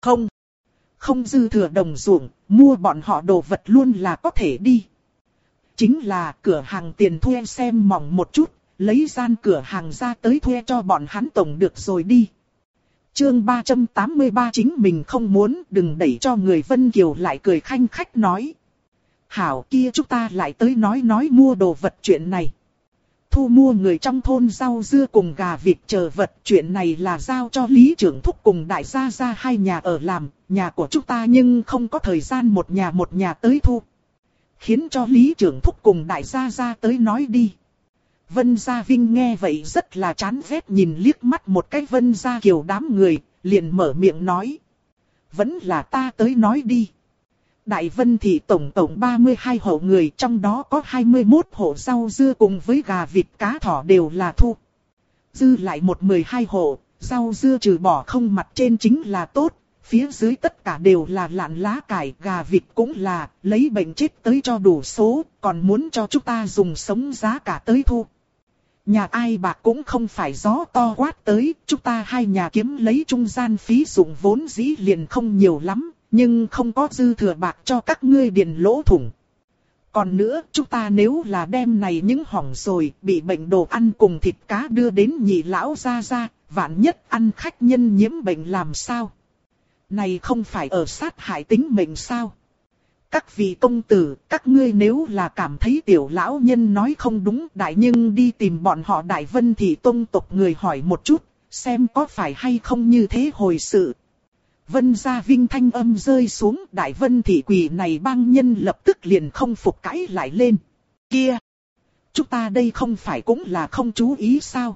Không dư thừa đồng ruộng, mua bọn họ đồ vật luôn là có thể đi. Chính là cửa hàng tiền thuê xem mỏng một chút, lấy gian cửa hàng ra tới thuê cho bọn hắn tổng được rồi đi. Chương 383 chính mình không muốn, đừng đẩy cho người. Vân Kiều lại cười khanh khách nói. Hảo kia chúng ta lại tới nói mua đồ vật chuyện này. Thu mua người trong thôn rau dưa cùng gà vịt chờ vật, chuyện này là giao cho Lý Trưởng Thúc cùng đại gia gia hai nhà ở làm, nhà của chúng ta nhưng không có thời gian một nhà tới thu. Khiến cho Lý Trưởng Thúc cùng đại gia gia tới nói đi. Vân Gia Vinh nghe vậy rất là chán ghét, nhìn liếc mắt một cái Vân Gia Kiều đám người, liền mở miệng nói. Vẫn là ta tới nói đi. Đại Vân thị tổng 32 hộ người, trong đó có 21 hộ rau dưa cùng với gà vịt cá thỏ đều là thu. Dư lại 12 hộ, rau dưa trừ bỏ không mặt trên chính là tốt, phía dưới tất cả đều là lạn lá cải, gà vịt cũng là, lấy bệnh chết tới cho đủ số, còn muốn cho chúng ta dùng sống giá cả tới thu. Nhà ai bạc cũng không phải gió to quát tới, chúng ta hai nhà kiếm lấy trung gian phí dụng vốn dĩ liền không nhiều lắm. Nhưng không có dư thừa bạc cho các ngươi điền lỗ thủng. Còn nữa, chúng ta nếu là đem này những hỏng rồi, bị bệnh đồ ăn cùng thịt cá đưa đến nhị lão ra, vạn nhất ăn khách nhân nhiễm bệnh làm sao? Này không phải ở sát hại tính mệnh sao? Các vị công tử, các ngươi nếu là cảm thấy tiểu lão nhân nói không đúng, đại nhưng đi tìm bọn họ Đại Vân thị tông tộc người hỏi một chút, xem có phải hay không như thế hồi sự. Vân Gia Vinh thanh âm rơi xuống, Đại Vân thị quỷ này bang nhân lập tức liền không phục cãi lại lên. Kia! Chúng ta đây không phải cũng là không chú ý sao?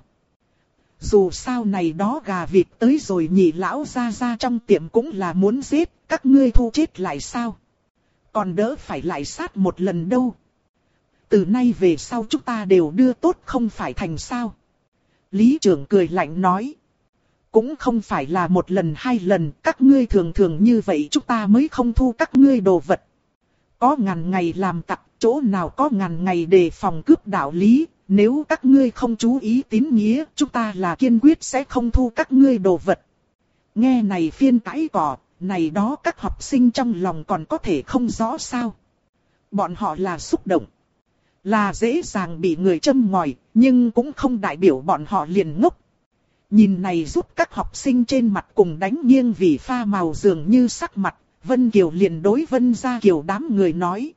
Dù sao này đó gà vịt tới rồi nhị lão ra trong tiệm cũng là muốn giết, các ngươi thu chết lại sao? Còn đỡ phải lại sát một lần đâu. Từ nay về sau chúng ta đều đưa tốt không phải thành sao? Lý trưởng cười lạnh nói. Cũng không phải là một lần hai lần, các ngươi thường thường như vậy chúng ta mới không thu các ngươi đồ vật. Có ngàn ngày làm tặc, chỗ nào có ngàn ngày đề phòng cướp đạo lý, nếu các ngươi không chú ý tín nghĩa, chúng ta là kiên quyết sẽ không thu các ngươi đồ vật. Nghe này phiên cãi cỏ, này đó các học sinh trong lòng còn có thể không rõ sao. Bọn họ là xúc động, là dễ dàng bị người châm ngòi, nhưng cũng không đại biểu bọn họ liền ngốc. Nhìn này giúp các học sinh trên mặt cùng đánh nghiêng vì pha màu dường như sắc mặt, Vân Kiều liền đối Vân Gia Kiều đám người nói.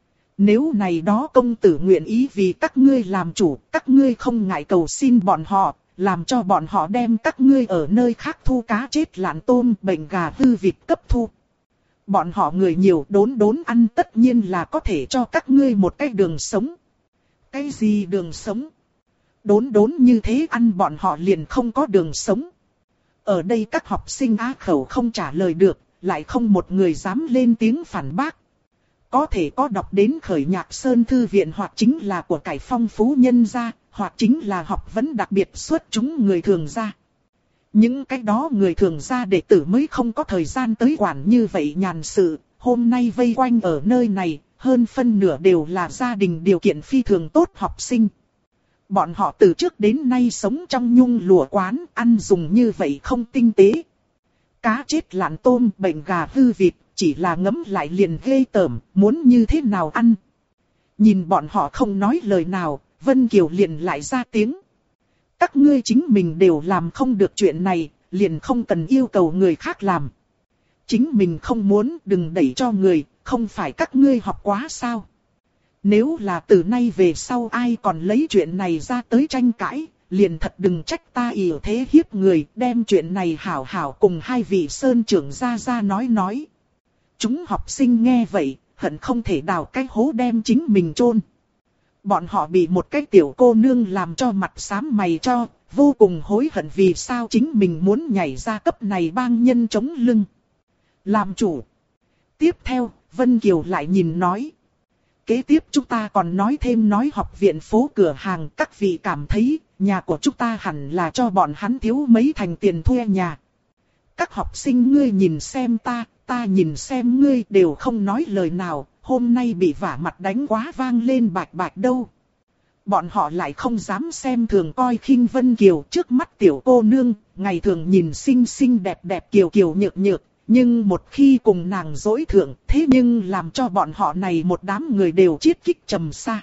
Nếu này đó công tử nguyện ý vì các ngươi làm chủ, các ngươi không ngại cầu xin bọn họ, làm cho bọn họ đem các ngươi ở nơi khác thu cá chết lạn tôm, bệnh gà hư vịt cấp thu. Bọn họ người nhiều đốn đốn ăn tất nhiên là có thể cho các ngươi một cái đường sống. Cái gì đường sống? Đốn đốn như thế ăn bọn họ liền không có đường sống. Ở đây các học sinh á khẩu không trả lời được, lại không một người dám lên tiếng phản bác. Có thể có đọc đến Khởi Nhạc Sơn Thư Viện hoặc chính là của cải phong phú nhân gia, hoặc chính là học vấn đặc biệt xuất chúng người thường gia. Những cái đó người thường gia đệ tử mới không có thời gian tới quản như vậy nhàn sự, hôm nay vây quanh ở nơi này, hơn phân nửa đều là gia đình điều kiện phi thường tốt học sinh. Bọn họ từ trước đến nay sống trong nhung lụa quán, ăn dùng như vậy không tinh tế. Cá chết lạn tôm, bệnh gà hư vịt, chỉ là ngấm lại liền ghê tởm, muốn như thế nào ăn. Nhìn bọn họ không nói lời nào, Vân Kiều liền lại ra tiếng. Các ngươi chính mình đều làm không được chuyện này, liền không cần yêu cầu người khác làm. Chính mình không muốn đừng đẩy cho người, không phải các ngươi học quá sao. Nếu là từ nay về sau ai còn lấy chuyện này ra tới tranh cãi, liền thật đừng trách ta ỷ thế hiếp người, đem chuyện này hảo hảo cùng hai vị sơn trưởng ra nói. Chúng học sinh nghe vậy, hận không thể đào cái hố đem chính mình chôn. Bọn họ bị một cái tiểu cô nương làm cho mặt xám mày cho, vô cùng hối hận vì sao chính mình muốn nhảy ra cấp này bang nhân chống lưng. Làm chủ. Tiếp theo, Vân Kiều lại nhìn nói. Kế tiếp chúng ta còn nói thêm nói học viện phố cửa hàng, các vị cảm thấy nhà của chúng ta hẳn là cho bọn hắn thiếu mấy thành tiền thuê nhà. Các học sinh ngươi nhìn xem ta nhìn xem ngươi đều không nói lời nào, hôm nay bị vả mặt đánh quá vang lên bạch bạch đâu. Bọn họ lại không dám xem thường coi khinh Vân Kiều trước mắt tiểu cô nương, ngày thường nhìn xinh xinh đẹp đẹp kiều kiều nhược nhược, nhưng một khi cùng nàng dối thượng, thế nhưng làm cho bọn họ này một đám người đều chiết kích trầm xa.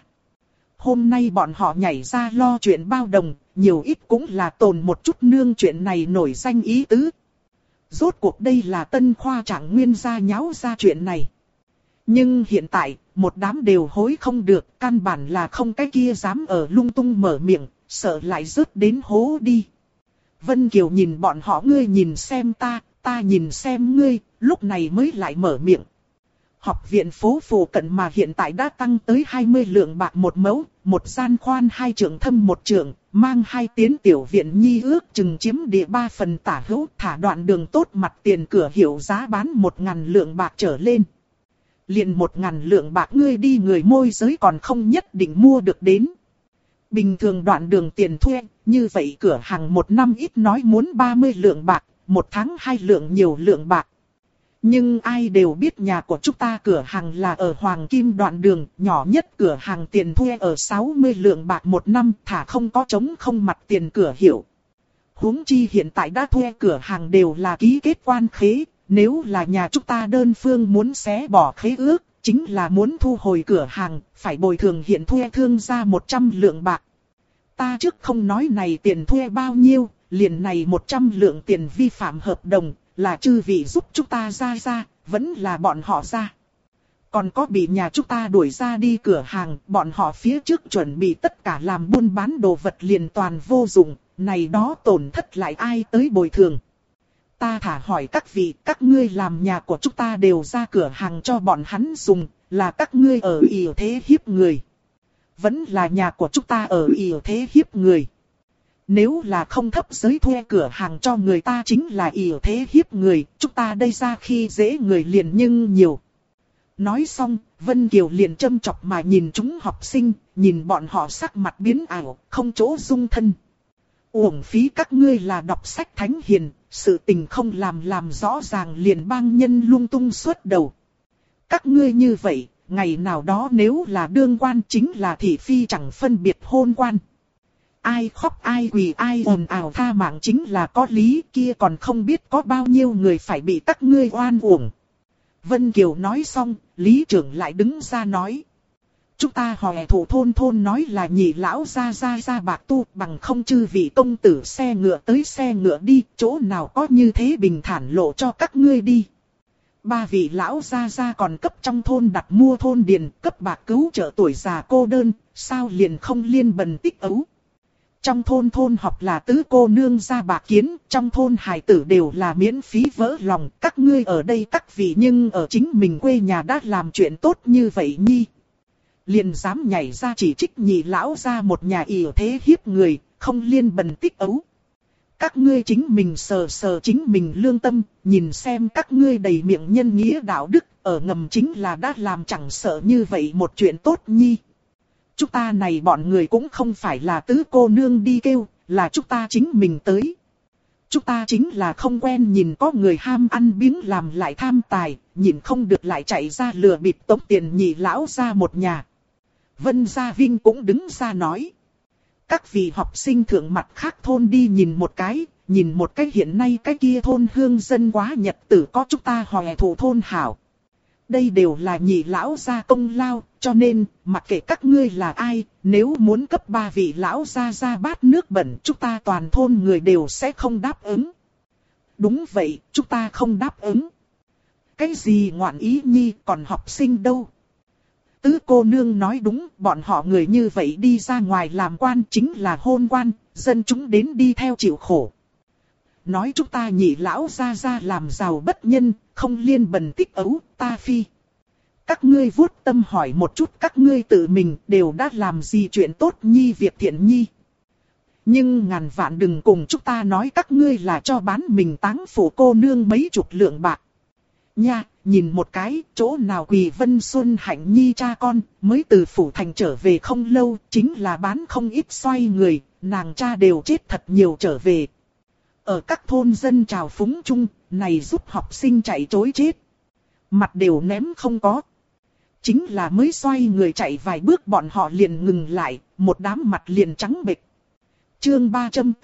Hôm nay bọn họ nhảy ra lo chuyện bao đồng, nhiều ít cũng là tồn một chút nương chuyện này nổi danh ý tứ. Rốt cuộc đây là Tân Khoa Trạng Nguyên gia nháo ra chuyện này. Nhưng hiện tại, một đám đều hối không được, căn bản là không cái kia dám ở lung tung mở miệng, sợ lại rớt đến hố đi. Vân Kiều nhìn bọn họ ngươi nhìn xem ta nhìn xem ngươi, lúc này mới lại mở miệng. Học viện phố phù cận mà hiện tại đã tăng tới 20 lượng bạc một mẫu, một gian khoan 2 trượng thâm 1 trượng, mang 2 tiến tiểu viện nhi ước chừng chiếm địa 3 phần tả hữu, thả đoạn đường tốt mặt tiền cửa hiệu giá bán 1.000 lượng bạc trở lên. Liền 1.000 lượng bạc ngươi đi người môi giới còn không nhất định mua được đến. Bình thường đoạn đường tiền thuê, như vậy cửa hàng một năm ít nói muốn 30 lượng bạc, một tháng 2 lượng nhiều lượng bạc. Nhưng ai đều biết nhà của chúng ta cửa hàng là ở Hoàng Kim đoạn đường, nhỏ nhất cửa hàng tiền thuê ở 60 lượng bạc một năm, thả không có trống không mặt tiền cửa hiệu. Huống chi hiện tại đã thuê cửa hàng đều là ký kết quan khế, nếu là nhà chúng ta đơn phương muốn xé bỏ khế ước, chính là muốn thu hồi cửa hàng, phải bồi thường hiện thuê thương gia 100 lượng bạc. Ta trước không nói này tiền thuê bao nhiêu, liền này 100 lượng tiền vi phạm hợp đồng, là chư vị giúp chúng ta ra, vẫn là bọn họ ra. Còn có bị nhà chúng ta đuổi ra đi cửa hàng, bọn họ phía trước chuẩn bị tất cả làm buôn bán đồ vật liền toàn vô dụng, này đó tổn thất lại ai tới bồi thường. Ta thả hỏi các vị, các ngươi làm nhà của chúng ta đều ra cửa hàng cho bọn hắn dùng, là các ngươi ở ỷ thế hiếp người. Vẫn là nhà của chúng ta ở ỷ thế hiếp người. Nếu là không thấp giới thuê cửa hàng cho người ta chính là ỷ thế hiếp người, chúng ta đây ra khi dễ người liền nhưng nhiều. Nói xong, Vân Kiều liền châm chọc mà nhìn chúng học sinh, nhìn bọn họ sắc mặt biến ảo, không chỗ dung thân. Uổng phí các ngươi là đọc sách thánh hiền, sự tình không làm rõ ràng liền bang nhân lung tung suốt đầu. Các ngươi như vậy, ngày nào đó nếu là đương quan chính là thị phi chẳng phân biệt hôn quan. Ai khóc ai quỳ ai ồn ào tha mạng chính là có lý kia còn không biết có bao nhiêu người phải bị các ngươi oan uổng. Vân Kiều nói xong, Lý trưởng lại đứng ra nói. Chúng ta hòe thủ thôn nói là nhị lão ra bạc tu, bằng không chư vị công tử xe ngựa tới xe ngựa đi, chỗ nào có như thế bình thản lộ cho các ngươi đi. Ba vị lão ra còn cấp trong thôn đặt mua thôn điền, cấp bạc cứu trợ tuổi già cô đơn, sao liền không liên bần tích ấu. Trong thôn học là tứ cô nương ra bạc kiến, trong thôn hài tử đều là miễn phí vỡ lòng, các ngươi ở đây các vị nhưng ở chính mình quê nhà đã làm chuyện tốt như vậy nhi. Liền dám nhảy ra chỉ trích nhị lão ra một nhà ỷ thế hiếp người, không liên bần tích ấu. Các ngươi chính mình sờ chính mình lương tâm, nhìn xem các ngươi đầy miệng nhân nghĩa đạo đức, ở ngầm chính là đã làm chẳng sợ như vậy một chuyện tốt nhi. Chúng ta này bọn người cũng không phải là tứ cô nương đi kêu, là chúng ta chính mình tới. Chúng ta chính là không quen nhìn có người ham ăn biếng làm lại tham tài, nhìn không được lại chạy ra lừa bịp tống tiền nhị lão ra một nhà. Vân Gia Vinh cũng đứng ra nói. Các vị học sinh thượng mặt khác thôn đi nhìn một cái hiện nay cái kia thôn hương dân quá nhật tử có chúng ta hòe thủ thôn hảo. Đây đều là nhị lão gia công lao, cho nên, mặc kệ các ngươi là ai, nếu muốn cấp ba vị lão gia bát nước bẩn, chúng ta toàn thôn người đều sẽ không đáp ứng. Đúng vậy, chúng ta không đáp ứng. Cái gì ngoạn ý nhi, còn học sinh đâu? Tứ cô nương nói đúng, bọn họ người như vậy đi ra ngoài làm quan chính là hôn quan, dân chúng đến đi theo chịu khổ. Nói chúng ta nhị lão ra làm giàu bất nhân, không liên bần tích ấu, ta phi. Các ngươi vuốt tâm hỏi một chút các ngươi tự mình đều đã làm gì chuyện tốt nhi việc thiện nhi. Nhưng ngàn vạn đừng cùng chúng ta nói các ngươi là cho bán mình táng phủ cô nương mấy chục lượng bạc. Nha, nhìn một cái, chỗ nào Quỳ Vân Xuân Hạnh nhi cha con, mới từ phủ thành trở về không lâu, chính là bán không ít xoay người, nàng cha đều chết thật nhiều trở về. Ở các thôn dân trào phúng chung, này giúp học sinh chạy trối chết. Mặt đều ném không có. Chính là mới xoay người chạy vài bước bọn họ liền ngừng lại, một đám mặt liền trắng bệch. Chương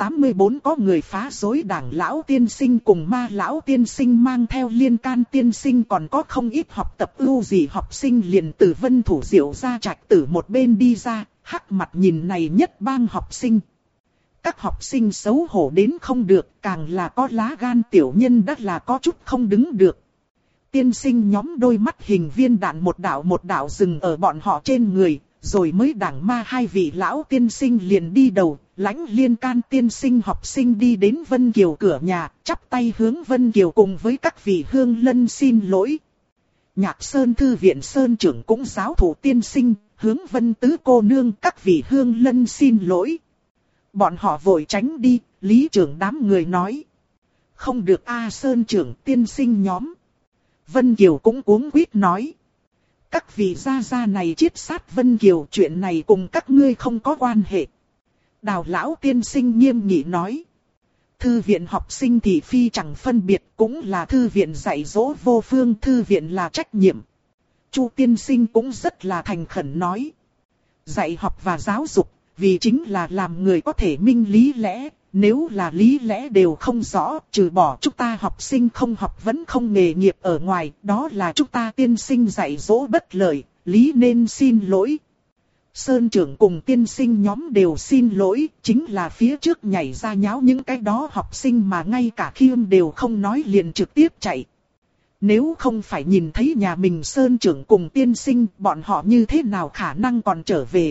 384 có người phá rối Đảng lão tiên sinh cùng Ma lão tiên sinh mang theo Liên Can tiên sinh, còn có không ít học tập ưu dị học sinh liền từ Vân Thủ Diệu ra trạch tử một bên đi ra, hắc mặt nhìn này nhất bang học sinh. Các học sinh xấu hổ đến không được, càng là có lá gan tiểu nhân đã là có chút không đứng được. Tiên sinh nhóm đôi mắt hình viên đạn một đạo dừng ở bọn họ trên người, rồi mới Đảng Ma hai vị lão tiên sinh liền đi đầu, lãnh Liên Can tiên sinh học sinh đi đến Vân Kiều cửa nhà, chắp tay hướng Vân Kiều cùng với các vị hương lân xin lỗi. Nhạc Sơn thư viện Sơn trưởng cũng giáo thủ tiên sinh, hướng Vân Tứ cô nương các vị hương lân xin lỗi. Bọn họ vội tránh đi, lý trưởng đám người nói. Không được a Sơn trưởng tiên sinh nhóm. Vân Kiều cũng cuống quýt nói. Các vị gia này chiết sát Vân Kiều, chuyện này cùng các ngươi không có quan hệ. Đào lão tiên sinh nghiêm nghị nói. Thư viện học sinh thị phi chẳng phân biệt, cũng là thư viện dạy dỗ vô phương, thư viện là trách nhiệm. Chu tiên sinh cũng rất là thành khẩn nói. Dạy học và giáo dục, vì chính là làm người có thể minh lý lẽ, nếu là lý lẽ đều không rõ, trừ bỏ chúng ta học sinh không học vẫn không nghề nghiệp ở ngoài, đó là chúng ta tiên sinh dạy dỗ bất lợi, lý nên xin lỗi. Sơn trưởng cùng tiên sinh nhóm đều xin lỗi, chính là phía trước nhảy ra nháo những cái đó học sinh mà ngay cả khiêm đều không nói liền trực tiếp chạy. Nếu không phải nhìn thấy nhà mình Sơn trưởng cùng tiên sinh, bọn họ như thế nào khả năng còn trở về.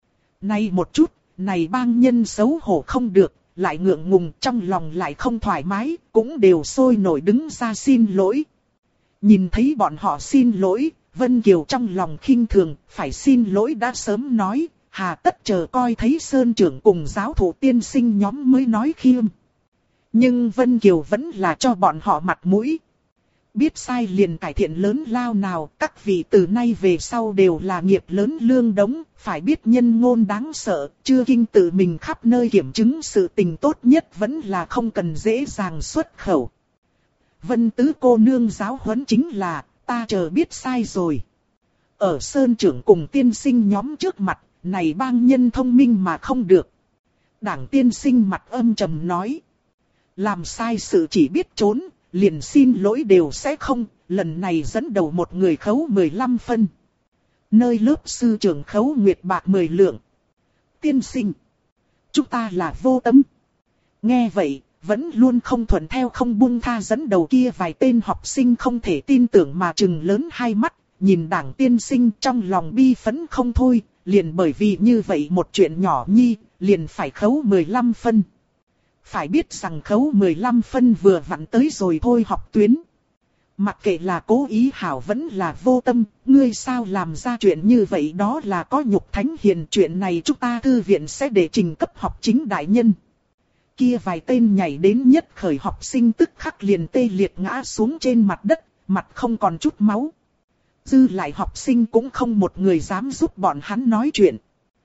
Nay một chút, này bang nhân xấu hổ không được, lại ngượng ngùng, trong lòng lại không thoải mái, cũng đều sôi nổi đứng ra xin lỗi. Nhìn thấy bọn họ xin lỗi, Vân Kiều trong lòng khinh thường, phải xin lỗi đã sớm nói, hà tất chờ coi thấy Sơn trưởng cùng giáo thủ tiên sinh nhóm mới nói khiêm. Nhưng Vân Kiều vẫn là cho bọn họ mặt mũi. Biết sai liền cải thiện lớn lao nào, các vị từ nay về sau đều là nghiệp lớn lương đống, phải biết nhân ngôn đáng sợ, chưa kinh tự mình khắp nơi kiểm chứng sự tình tốt nhất vẫn là không cần dễ dàng xuất khẩu. Vân Tứ cô nương giáo huấn chính là, ta chờ biết sai rồi. Ở Sơn trưởng cùng tiên sinh nhóm trước mặt, này bang nhân thông minh mà không được. Đảng tiên sinh mặt âm trầm nói. Làm sai sự chỉ biết trốn, liền xin lỗi đều sẽ không, lần này dẫn đầu một người khấu 15 phân. nơi lớp sư trưởng khấu nguyệt bạc 10 lượng. Tiên sinh, chúng ta là vô tâm. Nghe vậy, vẫn luôn không thuận theo không buông tha dẫn đầu kia vài tên học sinh không thể tin tưởng mà trừng lớn hai mắt, nhìn Đảng tiên sinh trong lòng bi phẫn không thôi, liền bởi vì như vậy một chuyện nhỏ nhi, liền phải khấu 15 phân. Phải biết rằng khấu 15 phân vừa vặn tới rồi thôi học tuyến. Mặc kệ là cố ý hảo vẫn là vô tâm, ngươi sao làm ra chuyện như vậy, đó là có nhục thánh hiền, chuyện này chúng ta thư viện sẽ để trình cấp học chính đại nhân. Kia vài tên nhảy đến nhất khởi học sinh tức khắc liền tê liệt ngã xuống trên mặt đất, mặt không còn chút máu. Dư lại học sinh cũng không một người dám giúp bọn hắn nói chuyện.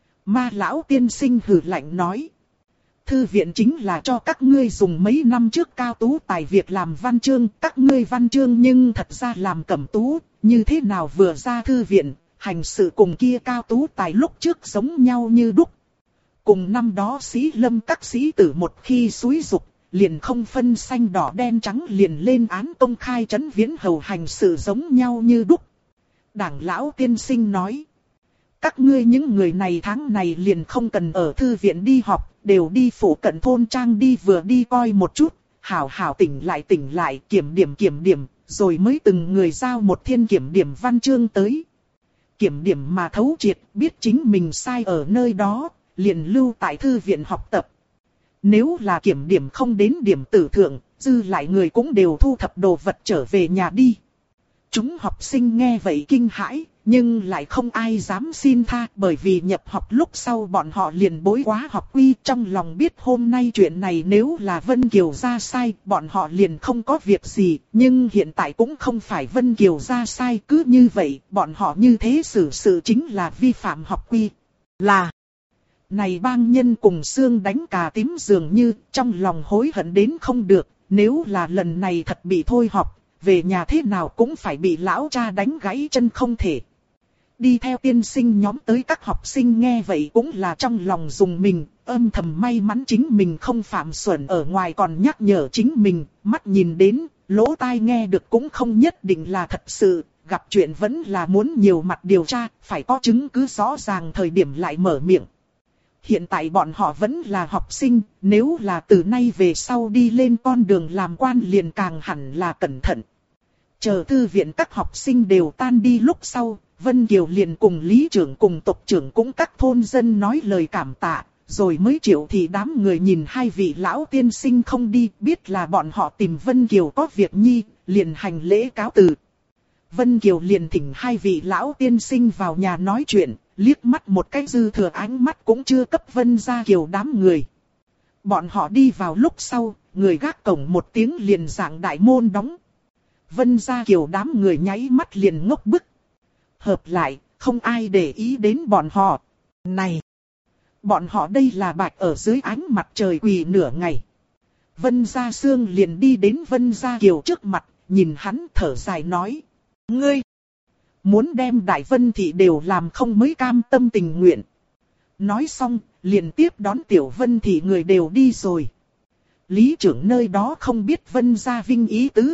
Ma lão tiên sinh hừ lạnh nói. Thư viện chính là cho các ngươi dùng mấy năm trước cao tú tài việc làm văn chương, các ngươi văn chương nhưng thật ra làm cẩm tú, như thế nào vừa ra thư viện, hành sự cùng kia cao tú tài lúc trước giống nhau như đúc. Cùng năm đó sĩ lâm các sĩ tử một khi xúi dục, liền không phân xanh đỏ đen trắng liền lên án công khai trấn viễn hầu hành sự giống nhau như đúc. Đảng lão tiên sinh nói. Các ngươi những người này tháng này liền không cần ở thư viện đi học, đều đi phủ cận thôn trang đi vừa đi coi một chút, hảo hảo tỉnh lại, kiểm điểm, rồi mới từng người giao một thiên kiểm điểm văn chương tới. Kiểm điểm mà thấu triệt, biết chính mình sai ở nơi đó, liền lưu tại thư viện học tập. Nếu là kiểm điểm không đến điểm tử thượng, dư lại người cũng đều thu thập đồ vật trở về nhà đi. Chúng học sinh nghe vậy kinh hãi, nhưng lại không ai dám xin tha, bởi vì nhập học lúc sau bọn họ liền bối quá học quy, trong lòng biết hôm nay chuyện này nếu là Vân Kiều ra sai, bọn họ liền không có việc gì, nhưng hiện tại cũng không phải Vân Kiều ra sai, cứ như vậy, bọn họ như thế xử sự chính là vi phạm học quy. Là, này bang nhân cùng xương đánh cà tím dường như, trong lòng hối hận đến không được, nếu là lần này thật bị thôi học, về nhà thế nào cũng phải bị lão cha đánh gãy chân không thể. Đi theo tiên sinh nhóm tới các học sinh nghe vậy cũng là trong lòng dùng mình, âm thầm may mắn chính mình không phạm xuẩn ở ngoài còn nhắc nhở chính mình, mắt nhìn đến, lỗ tai nghe được cũng không nhất định là thật sự, gặp chuyện vẫn là muốn nhiều mặt điều tra, phải có chứng cứ rõ ràng thời điểm lại mở miệng. Hiện tại bọn họ vẫn là học sinh, nếu là từ nay về sau đi lên con đường làm quan liền càng hẳn là cẩn thận. Chờ thư viện các học sinh đều tan đi lúc sau, Vân Kiều liền cùng lý trưởng cùng tộc trưởng cũng các thôn dân nói lời cảm tạ, rồi mới chịu thì đám người nhìn hai vị lão tiên sinh không đi, biết là bọn họ tìm Vân Kiều có việc nhi, liền hành lễ cáo từ. Vân Kiều liền thỉnh hai vị lão tiên sinh vào nhà nói chuyện, liếc mắt một cái dư thừa ánh mắt cũng chưa cấp Vân Gia Kiều đám người. Bọn họ đi vào lúc sau, người gác cổng một tiếng liền giảng đại môn đóng. Vân Gia Kiều đám người nháy mắt liền ngốc bức. Hợp lại, không ai để ý đến bọn họ. Này! Bọn họ đây là bạch ở dưới ánh mặt trời quỳ nửa ngày. Vân Gia Sương liền đi đến Vân Gia Kiều trước mặt, nhìn hắn thở dài nói. Ngươi! Muốn đem Đại Vân Thị đều làm không mới cam tâm tình nguyện. Nói xong, liền tiếp đón Tiểu Vân Thị người đều đi rồi. Lý trưởng nơi đó không biết Vân Gia Vinh ý tứ.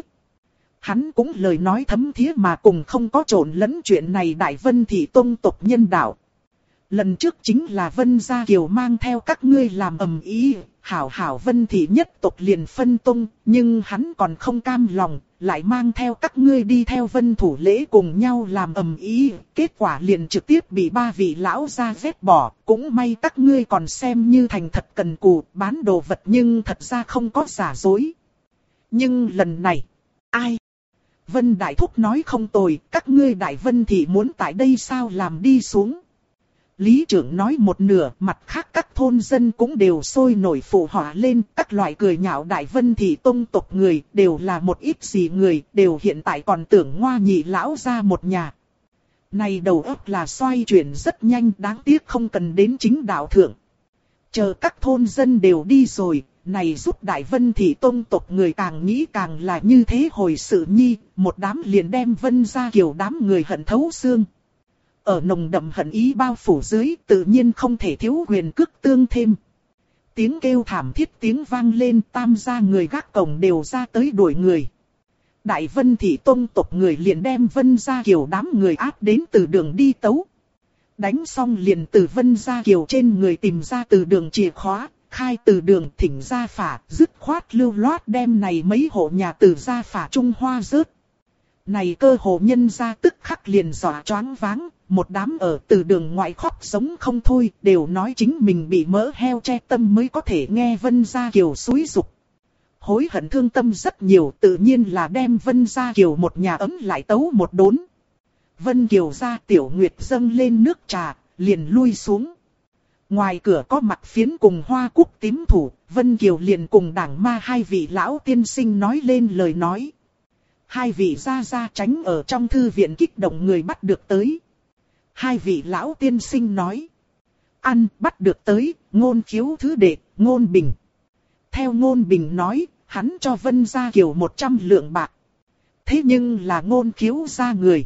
Hắn cũng lời nói thấm thía mà cùng không có trộn lẫn chuyện này Đại Vân Thị tông tộc nhân đạo. Lần trước chính là Vân Gia Kiều mang theo các ngươi làm ầm ĩ, hảo Vân Thị nhất tộc liền phân tông, nhưng hắn còn không cam lòng, lại mang theo các ngươi đi theo Vân Thủ Lễ cùng nhau làm ầm ĩ, kết quả liền trực tiếp bị ba vị lão gia vét bỏ, cũng may các ngươi còn xem như thành thật cần cù, bán đồ vật nhưng thật ra không có giả dối. Nhưng lần này, ai? Vân Đại Thúc nói không tồi, các ngươi Đại Vân Thị muốn tại đây sao làm đi xuống. Lý trưởng nói một nửa, mặt khác các thôn dân cũng đều sôi nổi phụ họa lên, các loại cười nhạo Đại Vân Thị tông tộc người, đều là một ít gì người, đều hiện tại còn tưởng Ngoa Nhị lão ra một nhà. Này đầu óc là xoay chuyển rất nhanh, đáng tiếc không cần đến chính đạo thượng. Chờ các thôn dân đều đi rồi, này giúp Đại Vân Thị tông tộc người càng nghĩ càng là như thế hồi sự nhi, một đám liền đem Vân Gia Kiều đám người hận thấu xương. Ở nồng đậm hận ý bao phủ dưới, tự nhiên không thể thiếu quyền cước tương thêm. Tiếng kêu thảm thiết tiếng vang lên, tam gia người gác cổng đều ra tới đuổi người. Đại Vân Thị Tông tộc người liền đem Vân Gia Kiều đám người áp đến từ đường đi tấu. Đánh xong liền từ Vân Gia Kiều trên người tìm ra từ đường chìa khóa, khai từ đường thỉnh gia phả, dứt khoát lưu loát đem này mấy hộ nhà từ gia phả Trung Hoa rớt. Này cơ hồ nhân gia tức khắc liền dọa choáng váng, một đám ở từ đường ngoại khóc sống không thôi, đều nói chính mình bị mỡ heo che tâm mới có thể nghe Vân Gia Kiều xúi giục. Hối hận thương tâm rất nhiều, tự nhiên là đem Vân Gia Kiều một nhà ấm lại tấu một đốn. Vân Kiều ra Tiểu Nguyệt dâng lên nước trà, liền lui xuống. Ngoài cửa có Mặt Phiến cùng Hoa Cúc tím thủ, Vân Kiều liền cùng Đảng Ma hai vị lão tiên sinh nói lên lời nói. Hai vị ra tránh ở trong thư viện kích động người bắt được tới. Hai vị lão tiên sinh nói. Ăn bắt được tới, Ngôn Khiếu thứ đệ, Ngôn Bình. Theo Ngôn Bình nói, hắn cho Vân Gia Kiều 100 lượng bạc. Thế nhưng là Ngôn Khiếu ra người.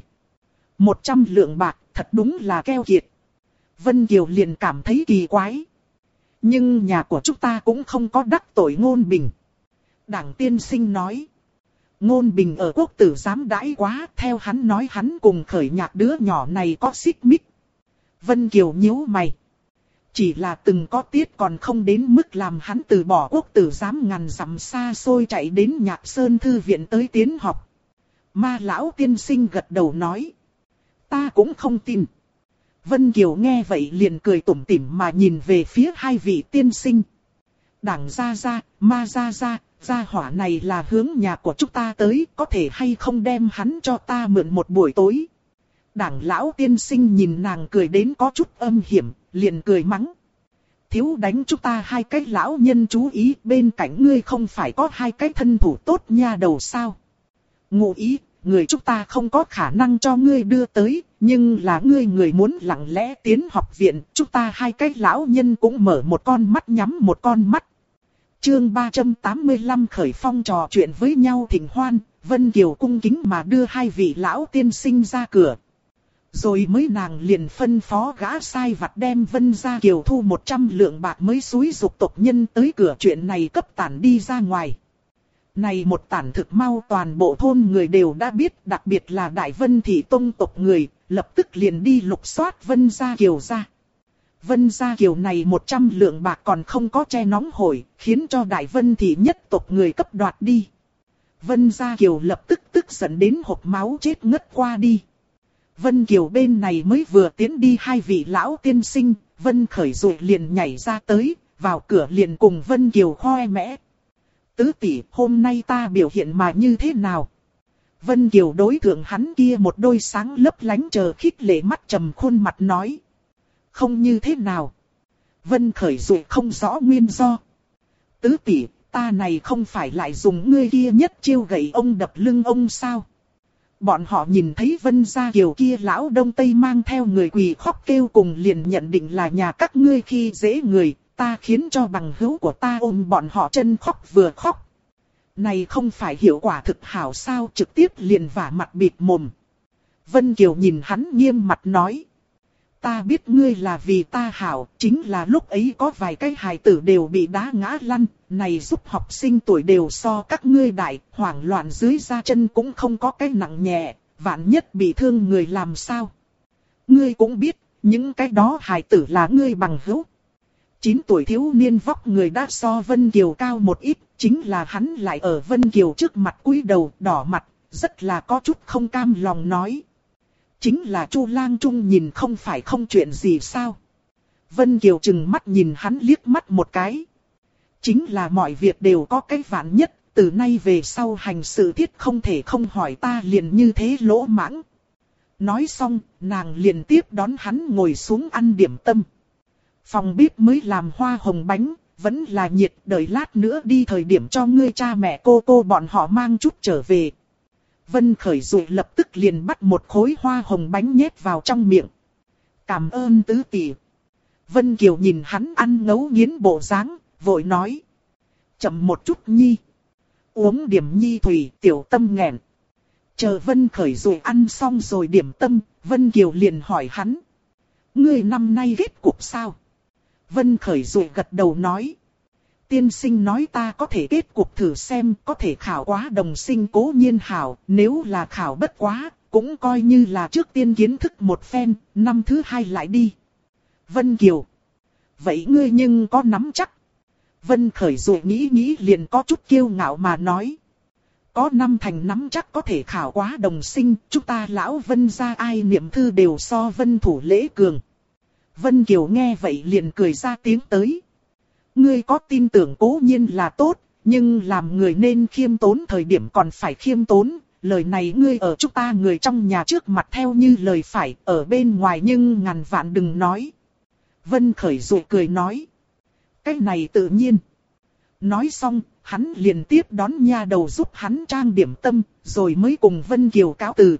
100 lượng bạc, thật đúng là keo kiệt. Vân Kiều liền cảm thấy kỳ quái. Nhưng nhà của chúng ta cũng không có đắc tội Ngôn Bình. Đảng tiên sinh nói. Ngôn Bình ở quốc tử giám đãi quá, theo hắn nói hắn cùng Khởi Nhạc đứa nhỏ này có xích mích. Vân Kiều nhíu mày. Chỉ là từng có tiết còn không đến mức làm hắn từ bỏ quốc tử giám ngàn dặm xa xôi chạy đến Nhạc Sơn thư viện tới tiến học. Ma lão tiên sinh gật đầu nói. Ta cũng không tin. Vân Kiều nghe vậy liền cười tủm tỉm mà nhìn về phía hai vị tiên sinh. Đảng gia, Ma gia hỏa này là hướng nhà của chúng ta tới, có thể hay không đem hắn cho ta mượn một buổi tối. Đảng lão tiên sinh nhìn nàng cười đến có chút âm hiểm, liền cười mắng. Thiếu đánh chúng ta hai cái lão nhân chú ý, bên cạnh ngươi không phải có hai cái thân thủ tốt nha đầu sao. Ngụ ý, người chúng ta không có khả năng cho ngươi đưa tới, nhưng là ngươi muốn lặng lẽ tiến học viện, chúng ta hai cái lão nhân cũng mở một con mắt nhắm một con mắt. Chương 385 khởi phong trò chuyện với nhau thỉnh hoan, Vân Kiều cung kính mà đưa hai vị lão tiên sinh ra cửa. Rồi mới nàng liền phân phó gã sai vặt đem Vân Gia Kiều thu 100 lượng bạc mới xúi giục tộc nhân tới cửa, chuyện này cấp tản đi ra ngoài. Này một tản thực mau toàn bộ thôn người đều đã biết, đặc biệt là Đại Vân Thị Tông tộc người, lập tức liền đi lục soát Vân Gia Kiều ra. Vân Gia Kiều này 100 lượng bạc còn không có che nóng hổi, khiến cho Đại Vân Thị nhất tộc người cấp đoạt đi. Vân Gia Kiều lập tức tức giận đến hộc máu chết ngất qua đi. Vân Kiều bên này mới vừa tiến đi hai vị lão tiên sinh, Vân Khởi rồi liền nhảy ra tới, vào cửa liền cùng Vân Kiều khoe mẽ. Tứ tỷ, hôm nay ta biểu hiện mà như thế nào? Vân Kiều đối thượng hắn kia một đôi sáng lấp lánh chờ khích lệ mắt trầm khuôn mặt nói. Không như thế nào. Vân Khởi rồi không rõ nguyên do. Tứ tỷ, ta này không phải lại dùng ngươi kia nhất chiêu gậy ông đập lưng ông sao? Bọn họ nhìn thấy Vân Gia Kiều kia lão đông tây mang theo người quỳ khóc kêu cùng liền nhận định là nhà các ngươi khi dễ người, ta khiến cho bằng hữu của ta ôm bọn họ chân khóc vừa khóc. Này không phải hiệu quả thực hảo sao, trực tiếp liền vả mặt bịt mồm. Vân Kiều nhìn hắn nghiêm mặt nói. Ta biết ngươi là vì ta hảo, chính là lúc ấy có vài cái hài tử đều bị đá ngã lăn, này giúp học sinh tuổi đều so các ngươi đại, hoảng loạn dưới da chân cũng không có cái nặng nhẹ, vạn nhất bị thương người làm sao. Ngươi cũng biết, những cái đó hài tử là ngươi bằng hữu. 9 tuổi thiếu niên vóc người đã so Vân Kiều cao một ít, chính là hắn lại ở Vân Kiều trước mặt cúi đầu đỏ mặt, rất là có chút không cam lòng nói. Chính là Chu Lang Trung nhìn không phải không chuyện gì sao. Vân Kiều chừng mắt nhìn hắn liếc mắt một cái. Chính là mọi việc đều có cái vạn nhất, từ nay về sau hành sự thiết không thể không hỏi ta liền như thế lỗ mãng. Nói xong, nàng liền tiếp đón hắn ngồi xuống ăn điểm tâm. Phòng bếp mới làm hoa hồng bánh, vẫn là nhiệt, đợi lát nữa đi thời điểm cho ngươi cha mẹ cô bọn họ mang chút trở về. Vân Khởi rồi lập tức liền bắt một khối hoa hồng bánh nhét vào trong miệng. Cảm ơn tứ tỷ. Vân Kiều nhìn hắn ăn ngấu nghiến bộ dáng, vội nói. Chậm một chút nhi. Uống điểm nhi thủy, tiểu tâm nghẹn. Chờ Vân Khởi rồi ăn xong rồi điểm tâm, Vân Kiều liền hỏi hắn. Ngươi năm nay kết cục sao? Vân Khởi rồi gật đầu nói. tiên sinh nói ta có thể kết cuộc thử xem, có thể khảo quá đồng sinh cố nhiên hảo, nếu là khảo bất quá, cũng coi như là trước tiên kiến thức một phen, năm thứ hai lại đi. Vân Kiều. Vậy ngươi nhưng có nắm chắc? Vân Khởi rồi nghĩ liền có chút kiêu ngạo mà nói. Có 5 thành nắm chắc có thể khảo quá đồng sinh, chúng ta lão Vân gia ai niệm thư đều so Vân thủ lễ cường. Vân Kiều nghe vậy liền cười ra tiếng tới. Ngươi có tin tưởng cố nhiên là tốt, nhưng làm người nên khiêm tốn thời điểm còn phải khiêm tốn. Lời này ngươi ở chúng ta người trong nhà trước mặt theo như lời phải, ở bên ngoài nhưng ngàn vạn đừng nói. Vân Khởi rồi cười nói. Cái này tự nhiên. Nói xong, hắn liền tiếp đón nha đầu giúp hắn trang điểm tâm, rồi mới cùng Vân Kiều cáo từ.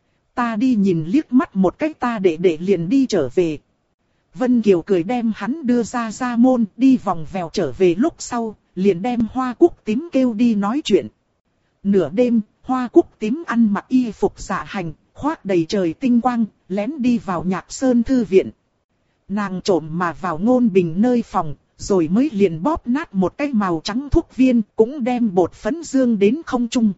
Ta đi nhìn liếc mắt một cách ta để liền đi trở về. Vân Kiều cười đem hắn đưa ra môn, đi vòng vèo trở về lúc sau, liền đem Hoa Cúc Tím kêu đi nói chuyện. Nửa đêm, Hoa Cúc Tím ăn mặc y phục dạ hành, khoác đầy trời tinh quang, lén đi vào Nhạc Sơn thư viện. Nàng trộm mà vào Ngôn Bình nơi phòng, rồi mới liền bóp nát một cái màu trắng thuốc viên, cũng đem bột phấn dương đến không trung.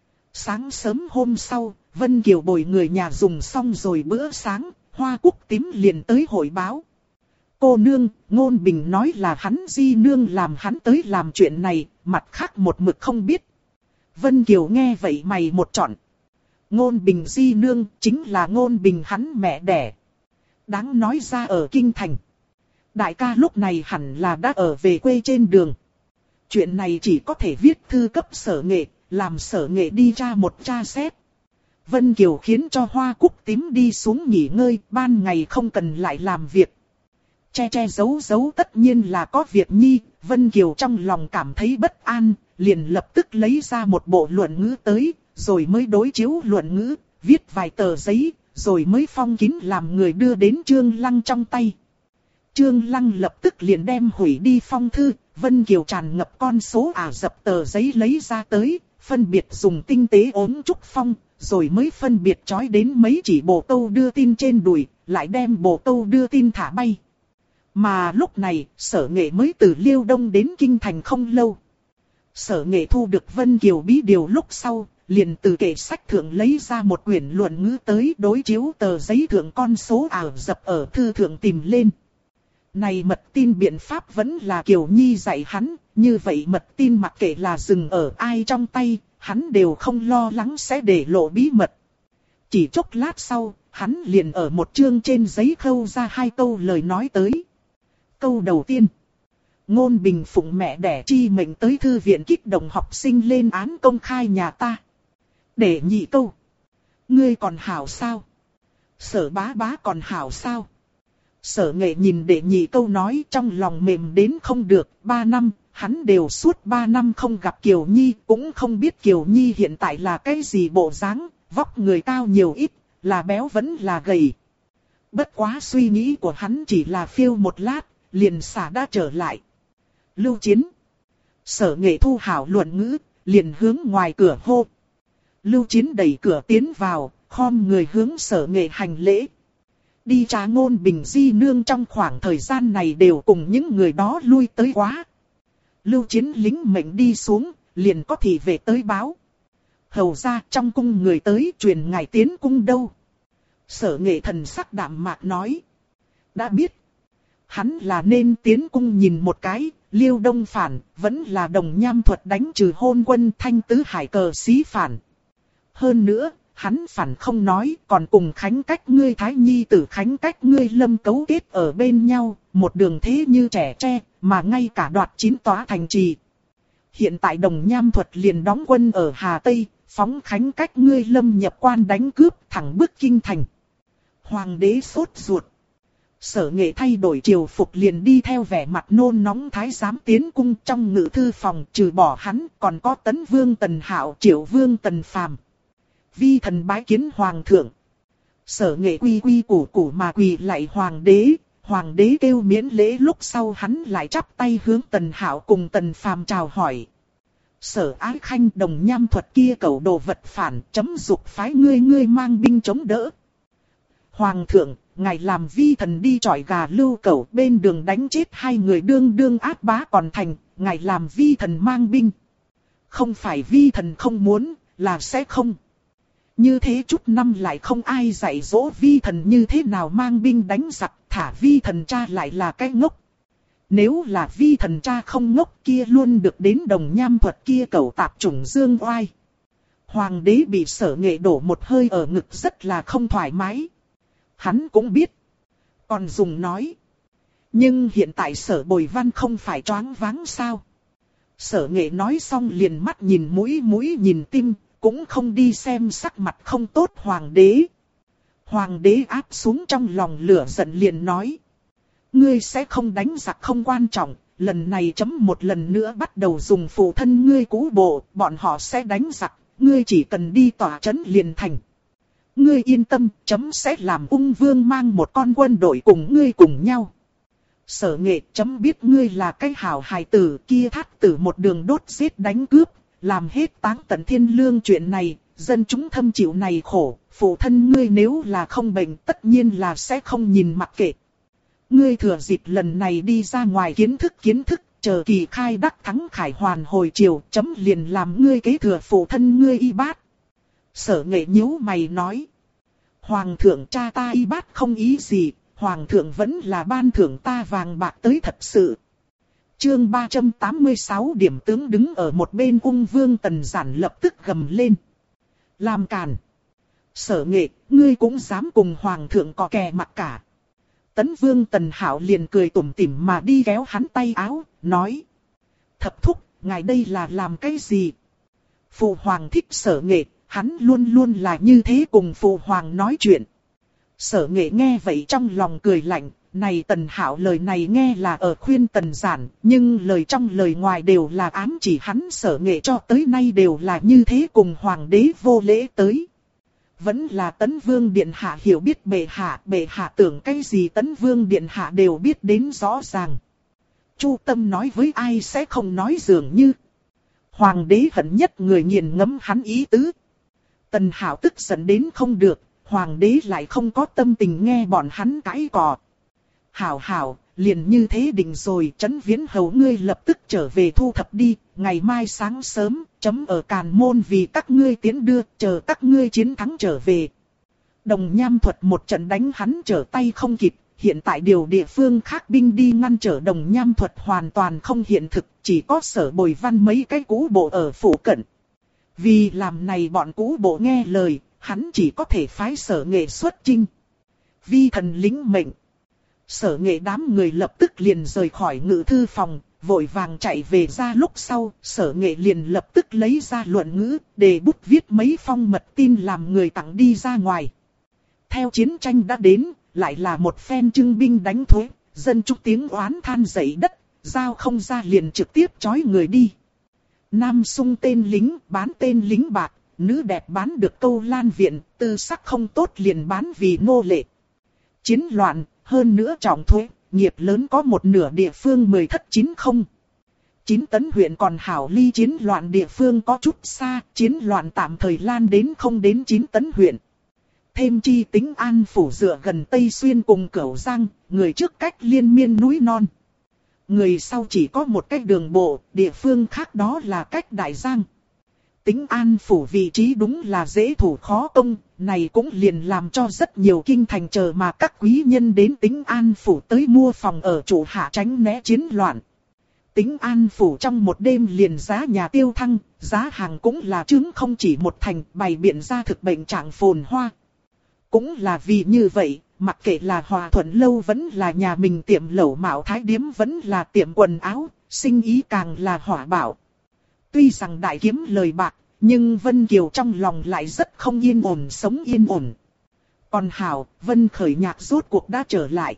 Sáng sớm hôm sau, Vân Kiều bồi người nhà dùng xong rồi bữa sáng, Hoa Cúc Tím liền tới hội báo. Cô nương, Ngôn Bình nói là hắn di nương làm hắn tới làm chuyện này, mặt khác một mực không biết. Vân Kiều nghe vậy mày một trọn. Ngôn Bình di nương chính là Ngôn Bình hắn mẹ đẻ. Đáng nói ra ở Kinh Thành. Đại ca lúc này hẳn là đã ở về quê trên đường. Chuyện này chỉ có thể viết thư cấp Sở Nghệ, làm Sở Nghệ đi tra một tra xét. Vân Kiều khiến cho Hoa Cúc Tím đi xuống nghỉ ngơi, ban ngày không cần lại làm việc. Che giấu tất nhiên là có việc nhi, Vân Kiều trong lòng cảm thấy bất an, liền lập tức lấy ra một bộ luận ngữ tới, rồi mới đối chiếu luận ngữ, viết vài tờ giấy, rồi mới phong kín làm người đưa đến Trương Lăng trong tay. Trương Lăng lập tức liền đem hủy đi phong thư, Vân Kiều tràn ngập con số dập tờ giấy lấy ra tới, phân biệt dùng tinh tế ốm trúc phong, rồi mới phân biệt trói đến mấy chỉ bồ câu đưa tin trên đùi, lại đem bồ câu đưa tin thả bay. Mà lúc này, Sở Nghệ mới từ Liêu Đông đến Kinh Thành không lâu. Sở Nghệ thu được Vân Kiều bí điều lúc sau, liền từ kệ sách thượng lấy ra một quyển luận ngữ tới đối chiếu tờ giấy thượng con số dập ở thư thượng tìm lên. Này mật tin biện pháp vẫn là Kiều Nhi dạy hắn, như vậy mật tin mặc kệ là dừng ở ai trong tay, hắn đều không lo lắng sẽ để lộ bí mật. Chỉ chốc lát sau, hắn liền ở một chương trên giấy khâu ra 2 câu lời nói tới. Câu đầu tiên. Ngôn Bình phụng mẹ đẻ chi mệnh tới thư viện kích động học sinh lên án công khai nhà ta. Để nhị câu. Ngươi còn hảo sao? Sở bá bá còn hảo sao? Sở Nghệ nhìn để nhị câu nói trong lòng mềm đến không được. 3 năm, hắn đều suốt 3 năm không gặp Kiều Nhi, cũng không biết Kiều Nhi hiện tại là cái gì bộ dáng, vóc người cao nhiều ít, là béo vẫn là gầy. Bất quá suy nghĩ của hắn chỉ là phiêu một lát, liền xả đã trở lại. Lưu Chiến. Sở Nghệ thu hảo luận ngữ, liền hướng ngoài cửa hô. Lưu Chiến đẩy cửa tiến vào, khom người hướng Sở Nghệ hành lễ. Đi tra Ngôn Bình di nương trong khoảng thời gian này đều cùng những người đó lui tới quá. Lưu Chiến lính mệnh đi xuống, liền có thị vệ tới báo. Hầu ra trong cung người tới truyền ngài tiến cung đâu. Sở Nghệ thần sắc đạm mạc nói. Đã biết. Hắn là nên tiến cung nhìn một cái, Liêu Đông phản, vẫn là Đồng Nham thuật đánh trừ hôn quân Thanh Tứ Hải cờ xí phản. Hơn nữa, hắn phản không nói, còn cùng Khánh Cách ngươi Thái Nhi tử Khánh Cách ngươi Lâm cấu kết ở bên nhau, một đường thế như trẻ tre, mà ngay cả đoạt 9 tòa thành trì. Hiện tại Đồng Nham thuật liền đóng quân ở Hà Tây, phóng Khánh Cách ngươi Lâm nhập quan đánh cướp thẳng bức Kinh Thành. Hoàng đế sốt ruột. Sở Nghệ thay đổi triều phục liền đi theo vẻ mặt nôn nóng thái giám tiến cung trong ngự thư phòng, trừ bỏ hắn còn có Tấn Vương Tần Hạo, Triệu Vương Tần Phàm. Vi thần bái kiến hoàng thượng. Sở Nghệ quy quy củ củ mà quỳ lạy hoàng đế kêu miễn lễ lúc sau hắn lại chắp tay hướng Tần Hạo cùng Tần Phàm chào hỏi. Sở Ái Khanh Đồng Nham thuật kia cẩu đồ vật phản, chấm dục phái ngươi mang binh chống đỡ. Hoàng thượng, ngài làm vi thần đi chọi gà lưu cẩu bên đường đánh chết 2 người đương áp bá còn thành, ngài làm vi thần mang binh. Không phải vi thần không muốn, là sẽ không. Như thế chút năm lại không ai dạy dỗ vi thần như thế nào mang binh đánh giặc, thả vi thần cha lại là cái ngốc. Nếu là vi thần cha không ngốc kia luôn được đến Đồng Nham Thuật kia cẩu tạp chủng dương oai. Hoàng đế bị Sở Nghệ đổ một hơi ở ngực rất là không thoải mái. Hắn cũng biết. Còn dùng nói. Nhưng hiện tại Sở Bồi Văn không phải choáng váng sao? Sở Nghệ nói xong liền mắt nhìn mũi nhìn tim, cũng không đi xem sắc mặt không tốt hoàng đế. Hoàng đế áp xuống trong lòng lửa giận liền nói. Ngươi sẽ không đánh giặc không quan trọng, lần này chấm một lần nữa bắt đầu dùng phụ thân ngươi cũ bộ, bọn họ sẽ đánh giặc, ngươi chỉ cần đi tỏa trấn liền thành. Ngươi yên tâm, chấm sẽ làm Ung Vương mang một con quân đội cùng ngươi cùng nhau. Sở Nghệ, chấm biết ngươi là cái hảo hài tử kia, Thát Tử một đường đốt giết đánh cướp, làm hết táng tận thiên lương chuyện này, dân chúng thâm chịu này khổ, phụ thân ngươi nếu là không bệnh tất nhiên là sẽ không nhìn mặc kệ. Ngươi thừa dịp lần này đi ra ngoài kiến thức, chờ kỳ khai đắc thắng khải hoàn hồi chiều, chấm liền làm ngươi kế thừa phụ thân ngươi Y Bát. Sở Nghệ nhíu mày nói. Hoàng thượng cha ta Y Bát không ý gì, Hoàng thượng vẫn là ban thưởng ta vàng bạc tới thật sự. Chương 386 điểm tướng đứng ở một bên Ung Vương Tần Giản lập tức gầm lên. Làm càn. Sở Nghệ, ngươi cũng dám cùng Hoàng thượng có kè mặt cả. Tấn Vương Tần Hạo liền cười tủm tỉm mà đi kéo hắn tay áo, nói. Thập thúc, ngài đây là làm cái gì? Phụ Hoàng thích Sở Nghệ, hắn luôn luôn là như thế cùng Phụ Hoàng nói chuyện. Sở Nghệ nghe vậy trong lòng cười lạnh, này Tần Hạo lời này nghe là ở khuyên Tần Giản, nhưng lời trong lời ngoài đều là ám chỉ hắn. Sở Nghệ cho tới nay đều là như thế cùng Hoàng đế vô lễ tới. Vẫn là Tấn Vương Điện Hạ hiểu biết bệ hạ tưởng cái gì Tấn Vương Điện Hạ đều biết đến rõ ràng. Chu Tâm nói với ai sẽ không nói dường như. Hoàng đế hận nhất người nghiền ngẫm hắn ý tứ. Tần Hạo tức giận đến không được, Hoàng đế lại không có tâm tình nghe bọn hắn cãi cọ. Hảo, liền như thế định rồi, Trấn Viễn Hầu ngươi lập tức trở về thu thập đi, ngày mai sáng sớm, chấm ở Càn Môn vì các ngươi tiến đưa, chờ các ngươi chiến thắng trở về. Đồng Nham Thuật một trận đánh hắn trở tay không kịp, hiện tại điều địa phương khác binh đi ngăn trở Đồng Nham Thuật hoàn toàn không hiện thực, chỉ có Sở Bồi Văn mấy cái cũ bộ ở phủ cận. Vì làm này bọn cũ bộ nghe lời, hắn chỉ có thể phái Sở Nghệ xuất chinh. Vi thần lĩnh mệnh. Sở Nghệ đám người lập tức liền rời khỏi ngự thư phòng, vội vàng chạy về ra lúc sau, Sở Nghệ liền lập tức lấy ra luận ngữ, để bút viết mấy phong mật tin làm người tặng đi ra ngoài. Theo chiến tranh đã đến, lại là một phen trưng binh đánh thuế, dân chúng tiếng oán than dậy đất, giao không ra liền trực tiếp trói người đi. Nam sung tên lính, bán tên lính bạc, nữ đẹp bán được câu lan viện, tư sắc không tốt liền bán vì nô lệ. Chiến loạn, hơn nữa trọng thuế, nghiệp lớn có một nửa địa phương 10 thất 90. 9 tấn huyện còn hảo ly chiến loạn địa phương có chút xa, chiến loạn tạm thời lan đến không đến 9 tấn huyện. Thêm chi Tĩnh An phủ dựa gần Tây Xuyên cùng Cửu Giang, người trước cách liên miên núi non. Người sau chỉ có một cách đường bộ, địa phương khác đó là cách Đại Giang. Tĩnh An phủ vị trí đúng là dễ thủ khó công, này cũng liền làm cho rất nhiều kinh thành chờ mà các quý nhân đến Tĩnh An phủ tới mua phòng ở chủ hạ tránh né chiến loạn. Tĩnh An phủ trong một đêm liền giá nhà tiêu thăng, giá hàng cũng là chứng không chỉ một thành, bày biện ra thực bệnh trạng phồn hoa. Cũng là vì như vậy, mặc kệ là Hòa Thuận Lâu vẫn là nhà mình tiệm lẩu Mạo Thái Điếm vẫn là tiệm quần áo, sinh ý càng là hỏa bạo. Tuy rằng đại kiếm lời bạc, nhưng Vân Kiều trong lòng lại rất không yên ổn, sống yên ổn. Còn hảo, Vân Khởi Nhạc rốt cuộc đã trở lại.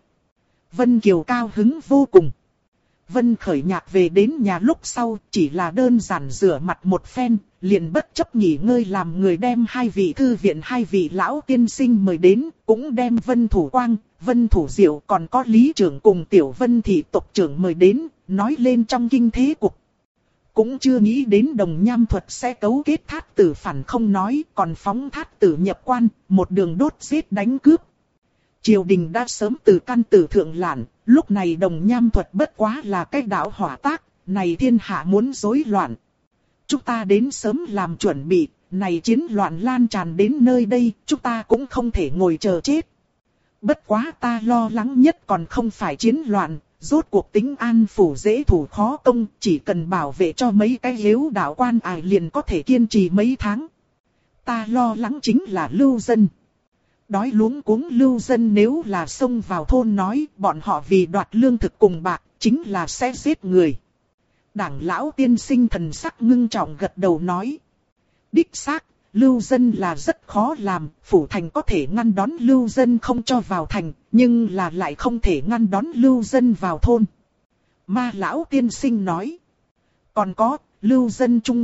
Vân Kiều cao hứng vô cùng. Vân Khởi Nhạc về đến nhà lúc sau, chỉ là đơn giản rửa mặt một phen, liền bất chấp nghỉ ngơi làm người đem hai vị thư viện hai vị lão tiên sinh mời đến, cũng đem Vân Thủ Quang, Vân Thủ Diệu còn có Lý Trưởng cùng Tiểu Vân Thị tộc trưởng mời đến, nói lên trong kinh thế cục. Cũng chưa nghĩ đến Đồng Nham Thuật sẽ cấu kết Thát Tử phản không nói, còn phóng Thát Tử nhập quan, một đường đốt giết đánh cướp. Triều đình đã sớm từ căn tử thượng lạn, lúc này Đồng Nham Thuật bất quá là cái đạo hỏa tác, này thiên hạ muốn rối loạn. Chúng ta đến sớm làm chuẩn bị, này chiến loạn lan tràn đến nơi đây, chúng ta cũng không thể ngồi chờ chết. Bất quá ta lo lắng nhất còn không phải chiến loạn, rốt cuộc tính an phủ dễ thủ khó công, chỉ cần bảo vệ cho mấy cái hiếu đạo quan ải liền có thể kiên trì mấy tháng. Ta lo lắng chính là lưu dân. Đói luống cuống lưu dân nếu là xông vào thôn nói bọn họ vì đoạt lương thực cùng bạc, chính là sẽ giết người. Đảng lão tiên sinh thần sắc ngưng trọng gật đầu nói. Đích xác, lưu dân là rất khó làm, phủ thành có thể ngăn đón lưu dân không cho vào thành, nhưng là lại không thể ngăn đón lưu dân vào thôn. Ma lão tiên sinh nói. Còn có, lưu dân trung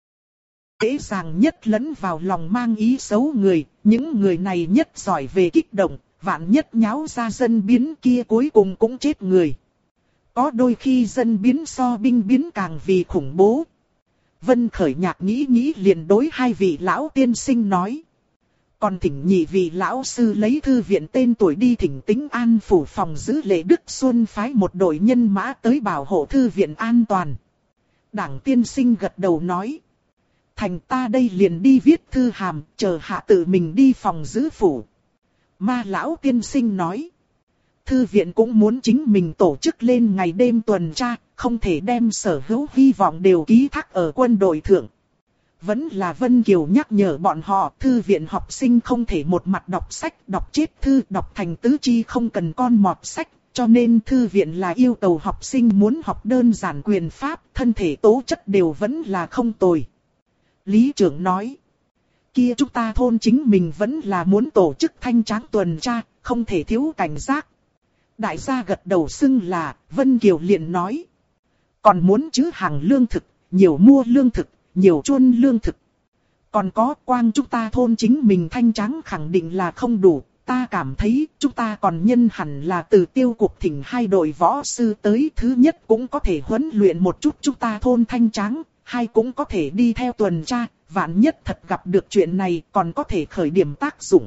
dễ dàng nhất lẫn vào lòng mang ý xấu người, những người này nhất giỏi về kích động, vạn nhất nháo ra dân biến kia cuối cùng cũng chết người. Có đôi khi dân biến so binh biến càng vì khủng bố. Vân Khởi Nhạc nghĩ liền đối hai vị lão tiên sinh nói. Còn thỉnh nhị vị lão sư lấy thư viện tên tuổi đi thỉnh Tính An phủ phòng giữ Lệ Đức Xuân phái một đội nhân mã tới bảo hộ thư viện an toàn. Đảng tiên sinh gật đầu nói. Thành ta đây liền đi viết thư hàm, chờ hạ tự mình đi phòng giữ phủ. Ma lão tiên sinh nói. Thư viện cũng muốn chính mình tổ chức lên ngày đêm tuần tra, không thể đem sở hữu hy vọng đều ký thác ở quân đội thượng. Vẫn là Vân Kiều nhắc nhở bọn họ, thư viện học sinh không thể một mặt đọc sách, đọc chết thư, đọc thành tứ chi không cần con mọt sách, cho nên thư viện là yêu cầu học sinh muốn học đơn giản quyền pháp, thân thể tố chất đều vẫn là không tồi. Lý trưởng nói, kia chúng ta thôn chính mình vẫn là muốn tổ chức thanh tráng tuần tra, không thể thiếu cảnh giác. Đại gia gật đầu xưng là, Vân Kiều liền nói. Còn muốn trữ hàng lương thực, nhiều mua lương thực, nhiều chuôn lương thực. Còn có quang chúng ta thôn chính mình thanh tráng khẳng định là không đủ. Ta cảm thấy chúng ta còn nhân hẳn là từ tiêu cục thỉnh hai đội võ sư tới. Thứ nhất cũng có thể huấn luyện một chút chúng ta thôn thanh tráng. Hai cũng có thể đi theo tuần tra. Vạn nhất thật gặp được chuyện này còn có thể khởi điểm tác dụng.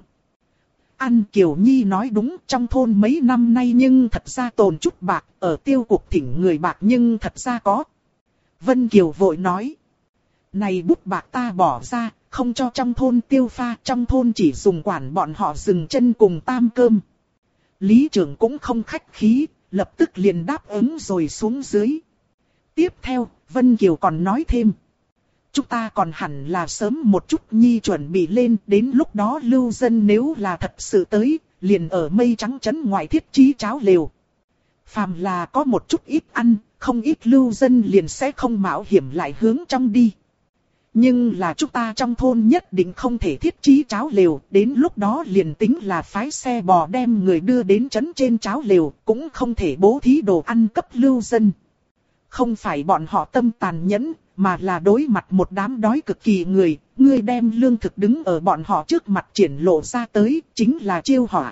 An Kiều Nhi nói đúng, trong thôn mấy năm nay nhưng thật ra tồn chút bạc, ở tiêu cục thỉnh người bạc nhưng thật ra có. Vân Kiều vội nói. Này bút bạc ta bỏ ra, không cho trong thôn tiêu pha, trong thôn chỉ dùng quản bọn họ dừng chân cùng tam cơm. Lý trưởng cũng không khách khí, lập tức liền đáp ứng rồi xuống dưới. Tiếp theo, Vân Kiều còn nói thêm. Chúng ta còn hẳn là sớm một chút nhi chuẩn bị lên, đến lúc đó lưu dân nếu là thật sự tới, liền ở Mây Trắng trấn ngoại thiết trí cháo lều. Phàm là có một chút ít ăn, không ít lưu dân liền sẽ không mạo hiểm lại hướng trong đi. Nhưng là chúng ta trong thôn nhất định không thể thiết trí cháo lều, đến lúc đó liền tính là phái xe bò đem người đưa đến trấn trên cháo lều, cũng không thể bố thí đồ ăn cấp lưu dân. Không phải bọn họ tâm tàn nhẫn, mà là đối mặt một đám đói cực kỳ người, ngươi đem lương thực đứng ở bọn họ trước mặt triển lộ ra tới, chính là chiêu họa.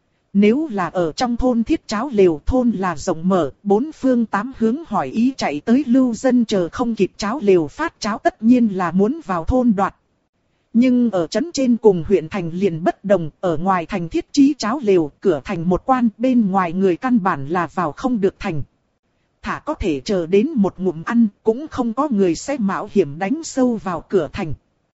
Nếu là ở trong thôn thiết cháo lều, thôn là rộng mở, bốn phương tám hướng hỏi ý chạy tới lưu dân chờ không kịp cháo lều phát cháo tất nhiên là muốn vào thôn đoạt. Nhưng ở trấn trên cùng huyện thành liền bất đồng, ở ngoài thành thiết trí cháo lều, cửa thành một quan, bên ngoài người căn bản là vào không được thành. Thả có thể chờ đến một ngụm ăn, cũng không có người sẽ mạo hiểm đánh sâu vào cửa thành.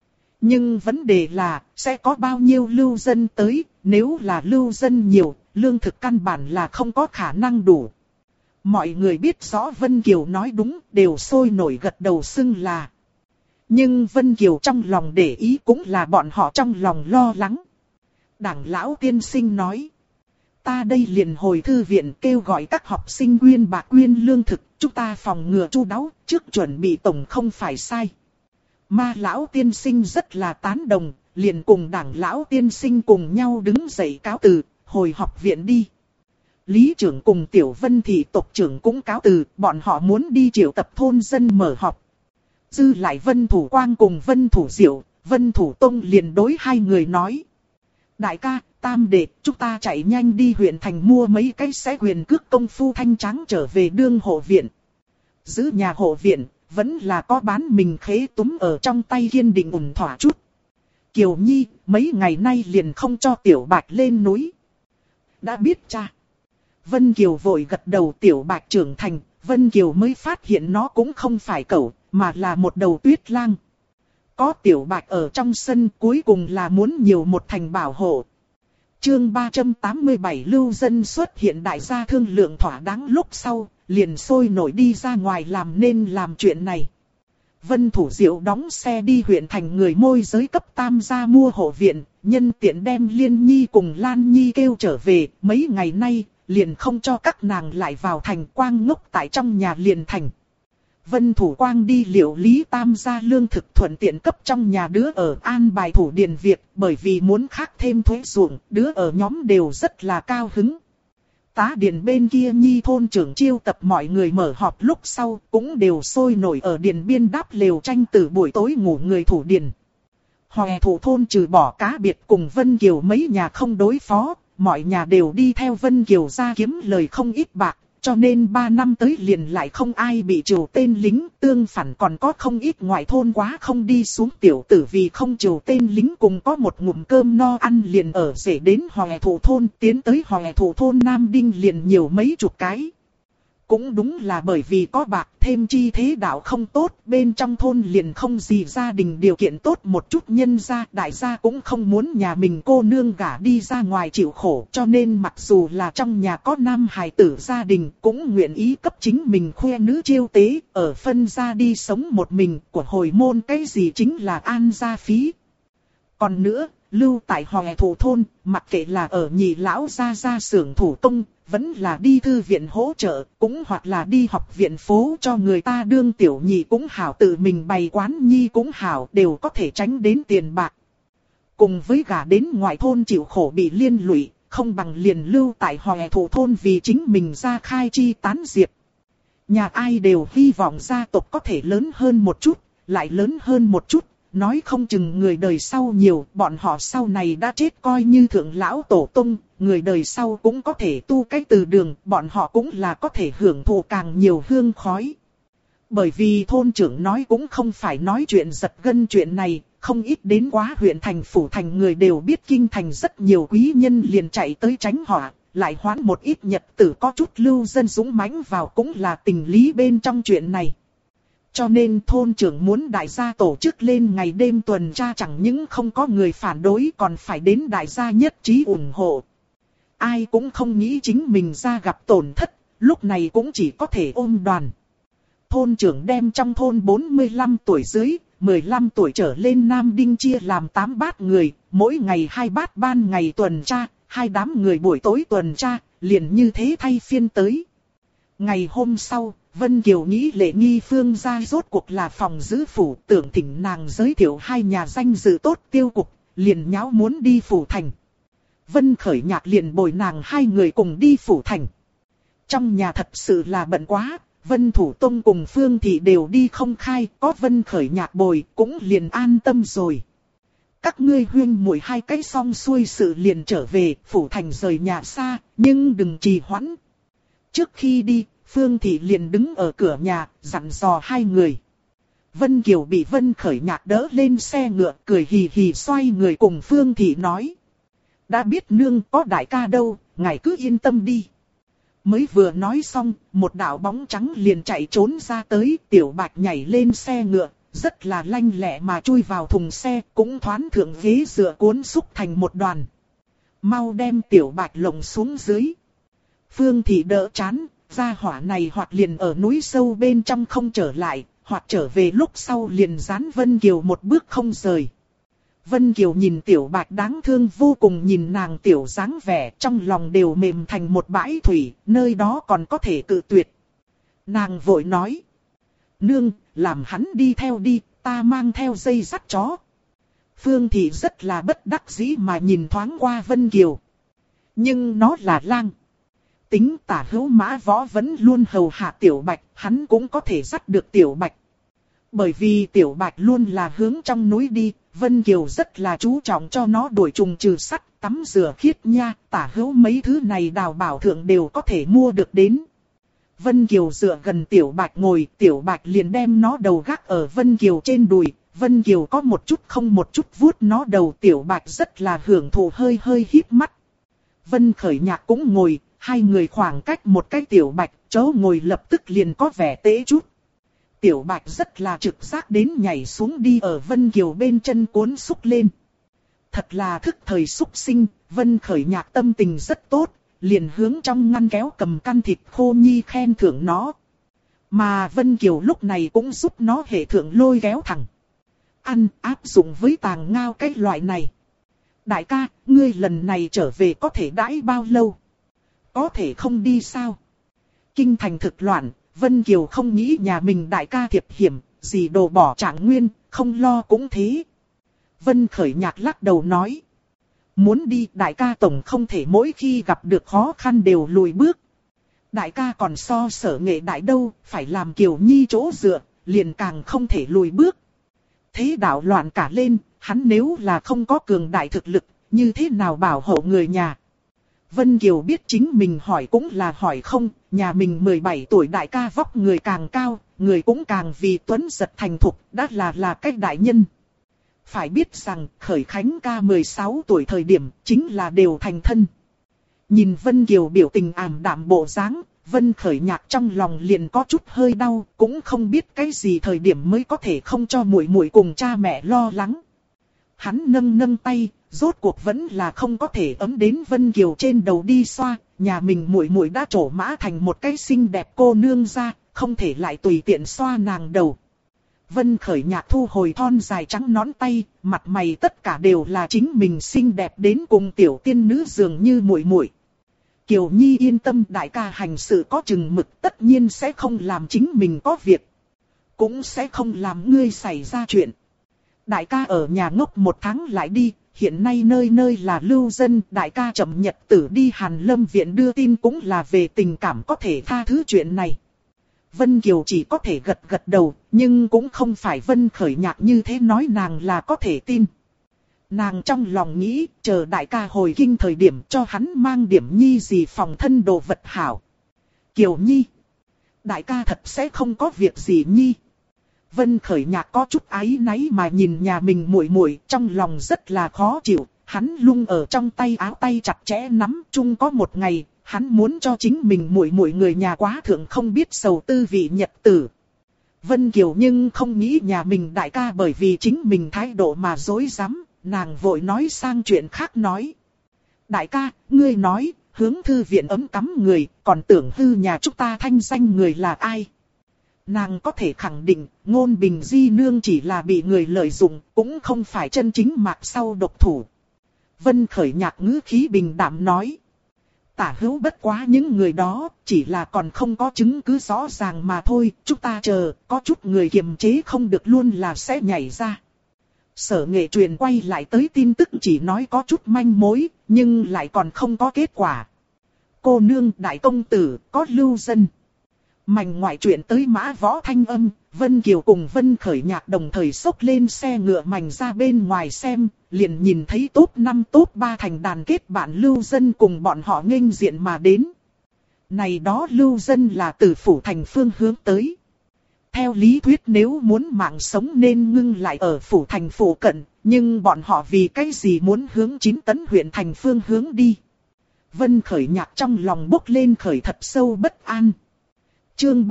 Nhưng vấn đề là, sẽ có bao nhiêu lưu dân tới, nếu là lưu dân nhiều, lương thực căn bản là không có khả năng đủ. Mọi người biết rõ Vân Kiều nói đúng, đều sôi nổi gật đầu xưng là. Nhưng Vân Kiều trong lòng để ý cũng là bọn họ trong lòng lo lắng. Đảng lão tiên sinh nói. Ta đây liền hồi thư viện kêu gọi các học sinh quyên bạc quyên lương thực, chúng ta phòng ngừa chu đáo, trước chuẩn bị tổng không phải sai. Ma lão tiên sinh rất là tán đồng, liền cùng đảng lão tiên sinh cùng nhau đứng dậy cáo từ, hồi học viện đi. Lý trưởng cùng Tiểu Vân thị tộc trưởng cũng cáo từ, bọn họ muốn đi triệu tập thôn dân mở họp. Dư lại Vân Thủ Quang cùng Vân Thủ Diệu, Vân Thủ Tông liền đối hai người nói. Đại ca, tam đệ, chúng ta chạy nhanh đi huyện thành mua mấy cái xé quyền cước công phu thanh tráng trở về đương hộ viện. Giữ nhà hộ viện, vẫn là có bán mình khế túm ở trong tay kiên định ủng thỏa chút. Kiều Nhi, mấy ngày nay liền không cho Tiểu Bạch lên núi. Đã biết cha. Vân Kiều vội gật đầu Tiểu Bạch trưởng thành, Vân Kiều mới phát hiện nó cũng không phải cẩu, mà là một đầu tuyết lang. Có Tiểu Bạch ở trong sân, cuối cùng là muốn nhiều một thành bảo hộ. Chương 387 lưu dân xuất hiện, đại gia thương lượng thỏa đáng lúc sau, liền sôi nổi đi ra ngoài làm nên làm chuyện này. Vân Thủ Diệu đóng xe đi huyện thành người môi giới cấp tam gia mua hộ viện, nhân tiện đem Liên Nhi cùng Lan Nhi kêu trở về, mấy ngày nay, liền không cho các nàng lại vào thành, quang ngốc tại trong nhà liền thành. Vân Thủ Quang đi liệu lý tam gia lương thực, thuận tiện cấp trong nhà đứa ở an bài thủ điền việc, bởi vì muốn khắc thêm thuế ruộng, đứa ở nhóm đều rất là cao hứng. Tá điền bên kia Nhi thôn trưởng chiêu tập mọi người mở họp lúc sau, cũng đều sôi nổi ở điền biên đáp lều tranh từ buổi tối ngủ người thủ điền. Hòe thủ thôn trừ bỏ cá biệt cùng Vân Kiều mấy nhà không đối phó, mọi nhà đều đi theo Vân Kiều ra kiếm lời không ít bạc. Cho nên 3 năm tới liền lại không ai bị trừ tên lính, tương phản còn có không ít ngoại thôn quá không đi xuống tiểu tử vì không trừ tên lính cùng có một ngụm cơm no ăn liền ở rể đến Hòe Thủ thôn, tiến tới Hòe Thủ thôn Nam Đinh liền nhiều mấy chục cái. Cũng đúng là bởi vì có bạc, thêm chi thế đạo không tốt, bên trong thôn liền không gì gia đình điều kiện tốt một chút, nhân gia đại gia cũng không muốn nhà mình cô nương gả đi ra ngoài chịu khổ, cho nên mặc dù là trong nhà có nam hài tử gia đình cũng nguyện ý cấp chính mình khoe nữ chiêu tế, ở phân gia đi sống một mình, của hồi môn cái gì chính là an gia phí. Còn nữa, lưu tại Hòe Thủ thôn, mặc kệ là ở nhị lão gia xưởng thủ công, vẫn là đi thư viện hỗ trợ, cũng hoặc là đi học viện phố cho người ta đương tiểu nhị cũng hảo, tự mình bày quán nhi cũng hảo, đều có thể tránh đến tiền bạc. Cùng với gả đến ngoại thôn chịu khổ bị liên lụy, không bằng liền lưu tại Hòe Thủ thôn vì chính mình ra khai chi tán diệp. Nhà ai đều hy vọng gia tộc có thể lớn hơn một chút, lại lớn hơn một chút. Nói không chừng người đời sau nhiều, bọn họ sau này đã chết coi như thượng lão tổ tông, người đời sau cũng có thể tu cách từ đường, bọn họ cũng là có thể hưởng thụ càng nhiều hương khói. Bởi vì thôn trưởng nói cũng không phải nói chuyện giật gân chuyện này, không ít đến quá huyện thành phủ thành người đều biết kinh thành rất nhiều quý nhân liền chạy tới tránh họa, lại hoãn một ít nhật tử có chút lưu dân dũng mãnh vào cũng là tình lý bên trong chuyện này. Cho nên thôn trưởng muốn đại gia tổ chức lên ngày đêm tuần tra, chẳng những không có người phản đối còn phải đến đại gia nhất trí ủng hộ. Ai cũng không nghĩ chính mình ra gặp tổn thất, lúc này cũng chỉ có thể ôm đoàn. Thôn trưởng đem trong thôn 45 tuổi dưới, 15 tuổi trở lên nam đinh chia làm 8 bát người, mỗi ngày 2 bát ban ngày tuần tra, 2 đám người buổi tối tuần tra, liền như thế thay phiên tới. Ngày hôm sau, Vân Kiều nghĩ Lệ Nghi Phương ra rốt cuộc là phòng giữ phủ, tưởng thỉnh nàng giới thiệu 2 nhà danh dự tốt tiêu cục, liền nháo muốn đi phủ thành. Vân Khởi Nhạc liền bồi nàng 2 người cùng đi phủ thành. Trong nhà thật sự là bận quá, Vân Thủ Tông cùng Phương Thị đều đi không khai, có Vân Khởi Nhạc bồi cũng liền an tâm rồi. Các ngươi huyên muội 2 cái xong xuôi sự liền trở về, phủ thành rời nhà xa, nhưng đừng trì hoãn. Trước khi đi, Phương Thị liền đứng ở cửa nhà, dặn dò 2 người. Vân Kiều bị Vân Khởi Nhạc đỡ lên xe ngựa, cười hì hì xoay người cùng Phương Thị nói. Đã biết nương có đại ca đâu, ngài cứ yên tâm đi. Mới vừa nói xong, một đạo bóng trắng liền chạy trốn ra tới, Tiểu Bạch nhảy lên xe ngựa, rất là lanh lẹ mà chui vào thùng xe, cũng thoán thượng ghế dựa cuốn xúc thành một đoàn. Mau đem Tiểu Bạch lồng xuống dưới. Phương Thị đỡ chán. Gia hỏa này hoặc liền ở núi sâu bên trong không trở lại, hoặc trở về lúc sau liền dán Vân Kiều một bước không rời. Vân Kiều nhìn Tiểu Bạch đáng thương vô cùng, nhìn nàng tiểu dáng vẻ trong lòng đều mềm thành một bãi thủy, nơi đó còn có thể cự tuyệt. Nàng vội nói. Nương, làm hắn đi theo đi, ta mang theo dây dắt chó. Phương Thị rất là bất đắc dĩ mà nhìn thoáng qua Vân Kiều. Nhưng nó là lang. Tính Tả Hữu Mã Võ vẫn luôn hầu hạ Tiểu Bạch, hắn cũng có thể dắt được Tiểu Bạch. Bởi vì Tiểu Bạch luôn là hướng trong núi đi, Vân Kiều rất là chú trọng cho nó đuổi trùng trừ sắt, tắm rửa khiết nha, Tả Hữu mấy thứ này đào bảo thượng đều có thể mua được đến. Vân Kiều dựa gần Tiểu Bạch ngồi, Tiểu Bạch liền đem nó đầu gác ở Vân Kiều trên đùi, Vân Kiều có một chút không một chút vuốt nó đầu, Tiểu Bạch rất là hưởng thụ hơi hơi híp mắt. Vân Khởi Nhạc cũng ngồi. hai người khoảng cách một cái Tiểu Bạch, chỗ ngồi lập tức liền có vẻ tễ chút. Tiểu Bạch rất là trực giác đến nhảy xuống đi ở Vân Kiều bên chân cuốn xúc lên. Thật là thức thời xúc sinh, Vân Khởi Nhạc tâm tình rất tốt, liền hướng trong ngăn kéo cầm căn thịt khô nhi khen thưởng nó. Mà Vân Kiều lúc này cũng giúp nó hệ thượng lôi kéo thẳng. Ăn áp dụng với tàng ngao cái loại này. Đại ca, ngươi lần này trở về có thể đãi bao lâu? Có thể không đi sao? Kinh thành thực loạn, Vân Kiều không nghĩ nhà mình đại ca thiệp hiểm, gì đồ bỏ trạng nguyên, không lo cũng thế. Vân Khởi Nhạc lắc đầu nói. Muốn đi đại ca tổng không thể mỗi khi gặp được khó khăn đều lùi bước. Đại ca còn so Sở Nghệ đại đâu, phải làm Kiều Nhi chỗ dựa, liền càng không thể lùi bước. Thế đạo loạn cả lên, hắn nếu là không có cường đại thực lực, như thế nào bảo hộ người nhà? Vân Kiều biết chính mình hỏi cũng là hỏi không, nhà mình 17 tuổi đại ca vóc người càng cao, người cũng càng vì tuấn giật thành thục, đã là cách đại nhân. Phải biết rằng, Khởi Khánh ca 16 tuổi thời điểm, chính là đều thành thân. Nhìn Vân Kiều biểu tình ảm đạm bộ dáng, Vân Khởi Nhạc trong lòng liền có chút hơi đau, cũng không biết cái gì thời điểm mới có thể không cho muội muội cùng cha mẹ lo lắng. Hắn nâng tay, rốt cuộc vẫn là không có thể ấm đến Vân Kiều trên đầu đi xoa, nhà mình muội muội đã trổ mã thành một cái xinh đẹp cô nương ra, không thể lại tùy tiện xoa nàng đầu. Vân Khởi Nhạc thu hồi thon dài trắng nõn tay, mặt mày tất cả đều là chính mình xinh đẹp đến cùng tiểu tiên nữ dường như muội muội. Kiều Nhi yên tâm, đại ca hành sự có chừng mực, tất nhiên sẽ không làm chính mình có việc. Cũng sẽ không làm ngươi xảy ra chuyện. Đại ca ở nhà ngốc 1 tháng lại đi, hiện nay nơi nơi là lưu dân, đại ca chậm nhật tử đi Hàn Lâm viện đưa tin cũng là về tình cảm có thể tha thứ chuyện này. Vân Kiều chỉ có thể gật gật đầu, nhưng cũng không phải Vân Khởi Nhạc như thế nói nàng là có thể tin. Nàng trong lòng nghĩ, chờ đại ca hồi kinh thời điểm cho hắn mang điểm nhi gì phòng thân đồ vật hảo. Kiều Nhi, đại ca thật sẽ không có việc gì nhi. Vân Khởi Nhạc có chút áy náy mà nhìn nhà mình muội muội, trong lòng rất là khó chịu. Hắn lung ở trong tay áo tay chặt chẽ nắm, chung có một ngày, hắn muốn cho chính mình muội muội người nhà quá thượng không biết sầu tư vị nhật tử. Vân Kiều nhưng không nghĩ nhà mình đại ca bởi vì chính mình thái độ mà dối rắm, nàng vội nói sang chuyện khác nói. Đại ca, ngươi nói, hướng thư viện ấm cắm người, còn tưởng hư nhà chúng ta thanh danh người là ai? Nàng có thể khẳng định, Ngôn Bình Di nương chỉ là bị người lợi dụng, cũng không phải chân chính mạc sau độc thủ. Vân Khởi Nhạc ngữ khí bình đạm nói. Tả hữu bất quá những người đó, chỉ là còn không có chứng cứ rõ ràng mà thôi, chúng ta chờ, có chút người kiềm chế không được luôn là sẽ nhảy ra. Sở Nghệ truyền quay lại tới tin tức chỉ nói có chút manh mối, nhưng lại còn không có kết quả. Cô nương đại công tử, có lưu dân. Mành ngoại truyện tới Mã Võ Thanh Âm, Vân Kiều cùng Vân Khởi Nhạc đồng thời xốc lên xe ngựa mành ra bên ngoài xem, liền nhìn thấy top 5 top 3 thành đàn kết bạn lưu dân cùng bọn họ nghênh diện mà đến. Này đó lưu dân là từ phủ thành phương hướng tới. Theo lý thuyết nếu muốn mạng sống nên ngưng lại ở phủ thành phủ cận, nhưng bọn họ vì cái gì muốn hướng 9 tấn huyện thành phương hướng đi. Vân Khởi Nhạc trong lòng bốc lên khởi thật sâu bất an. Chương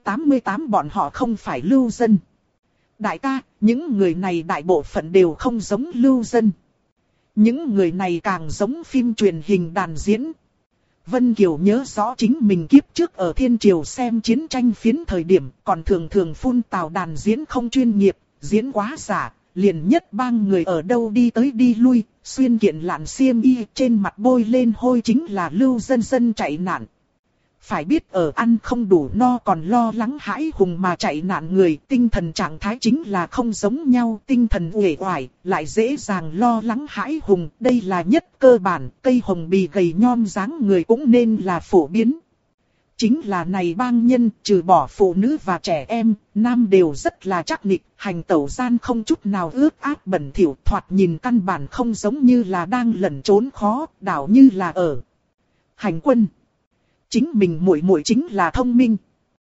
388 bọn họ không phải lưu dân. Đại ca, những người này đại bộ phận đều không giống lưu dân. Những người này càng giống phim truyền hình đàn diễn. Vân Kiều nhớ rõ chính mình kiếp trước ở Thiên Triều xem chiến tranh phiến thời điểm, còn thường phun tào đàn diễn không chuyên nghiệp, diễn quá giả, liền nhất bang người ở đâu đi tới đi lui, xuyên kiện lạn xiêm y trên mặt bôi lên hôi chính là lưu dân chạy nạn. Phải biết ở ăn không đủ no còn lo lắng hãi hùng mà chạy nạn người, tinh thần trạng thái chính là không giống nhau, tinh thần uể oải, lại dễ dàng lo lắng hãi hùng, đây là nhất cơ bản, cây hồng bì gầy nhom dáng người cũng nên là phổ biến. Chính là này bang nhân, trừ bỏ phụ nữ và trẻ em, nam đều rất là chắc nịch, hành tẩu gian không chút nào ướt át bẩn thỉu, thoạt nhìn căn bản không giống như là đang lẩn trốn khó, đảo như là ở hành quân. Chính mình muội muội chính là thông minh.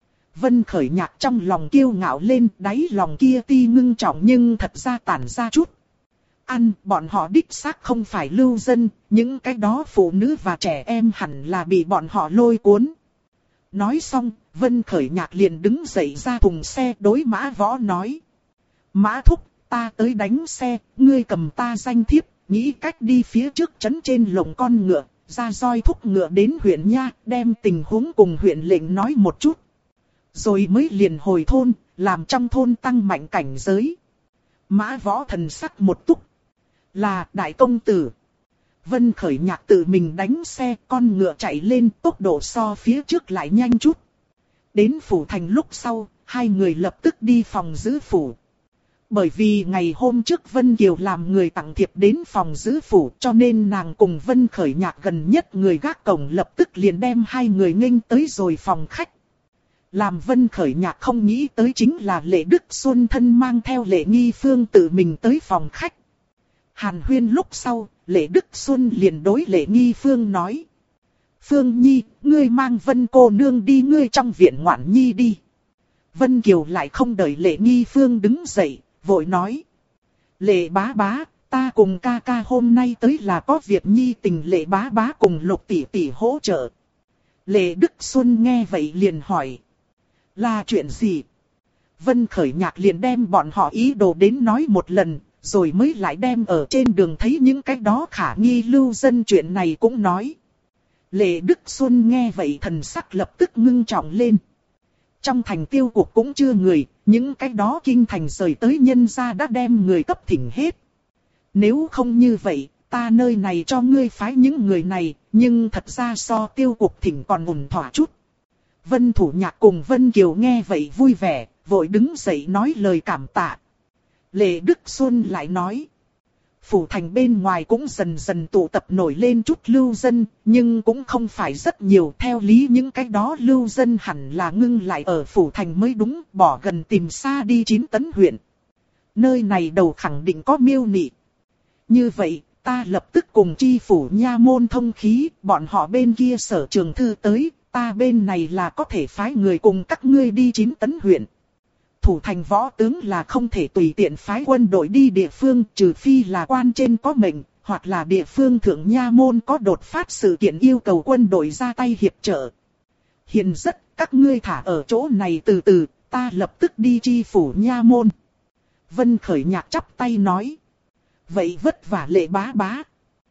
Vân Khởi Nhạc trong lòng kiêu ngạo lên, đáy lòng kia ti ngưng trọng nhưng thật ra tản ra chút ăn, bọn họ đích xác không phải lưu dân, những cái đó phụ nữ và trẻ em hẳn là bị bọn họ lôi cuốn. Nói xong, Vân Khởi Nhạc liền đứng dậy ra thùng xe đối Mã Võ nói. Mã thúc, ta tới đánh xe, ngươi cầm ta danh thiếp, nghĩ cách đi phía trước trấn trên lồng con ngựa, ra roi thúc ngựa đến huyện nha, đem tình huống cùng huyện lệnh nói một chút. Rồi mới liền hồi thôn, làm trong thôn tăng mạnh cảnh giới. Mã Võ thần sắc một túc. Là đại công tử. Vân Khởi Nhạc tự mình đánh xe, con ngựa chạy lên, tốc độ so phía trước lại nhanh chút. Đến phủ thành lúc sau, hai người lập tức đi phòng giữ phủ. Bởi vì ngày hôm trước Vân Kiều làm người tặng thiệp đến phòng giữ phủ, cho nên nàng cùng Vân Khởi Nhạc gần nhất người gác cổng lập tức liền đem hai người nghênh tới rồi phòng khách. Làm Vân Khởi Nhạc không nghĩ tới chính là Lệ Đức Xuân thân mang theo Lệ Nghi Phương tự mình tới phòng khách. Hàn huyên lúc sau, Lệ Đức Xuân liền đối Lệ Nghi Phương nói. Phương Nhi, ngươi mang Vân cô nương đi ngươi trong viện ngoạn nhi đi. Vân Kiều lại không đợi Lệ Nghi Phương đứng dậy, vội nói. Lệ bá bá, ta cùng ca ca hôm nay tới là có việc nhi tình Lệ bá bá cùng Lục tỷ tỷ hỗ trợ. Lệ Đức Xuân nghe vậy liền hỏi. Là chuyện gì? Vân Khởi Nhạc liền đem bọn họ ý đồ đến nói một lần, rồi mới lại đem ở trên đường thấy những cái đó khả nghi lưu dân chuyện này cũng nói. Lệ Đức Xuân nghe vậy thần sắc lập tức ngưng trọng lên. Trong thành tiêu cuộc cũng chưa người, những cái đó kinh thành rời tới nhân gia đã đem người cấp thỉnh hết. Nếu không như vậy, ta nơi này cho ngươi phái những người này, nhưng thật ra so tiêu cuộc thỉnh còn ổn thỏa chút. Vân Thủ Nhạc cùng Vân Kiều nghe vậy vui vẻ, vội đứng dậy nói lời cảm tạ. Lệ Đức Xuân lại nói. Phủ thành bên ngoài cũng dần dần tụ tập nổi lên chút lưu dân, nhưng cũng không phải rất nhiều. Theo lý những cái đó lưu dân hẳn là ngưng lại ở phủ thành mới đúng, bỏ gần tìm xa đi 9 tấn huyện. Nơi này đầu khẳng định có miêu nị. Như vậy, ta lập tức cùng chi phủ nha môn thông khí, bọn họ bên kia sở trường thư tới, ta bên này là có thể phái người cùng các ngươi đi 9 tấn huyện. Thủ thành võ tướng là không thể tùy tiện phái quân đội đi địa phương, trừ phi là quan trên có mệnh, hoặc là địa phương thượng nha môn có đột phát sự kiện yêu cầu quân đội ra tay hiệp trợ. Hiện rất, các ngươi thả ở chỗ này từ từ, ta lập tức đi chi phủ nha môn. Vân Khởi Nhạc chắp tay nói. Vậy vất vả Lệ bá bá.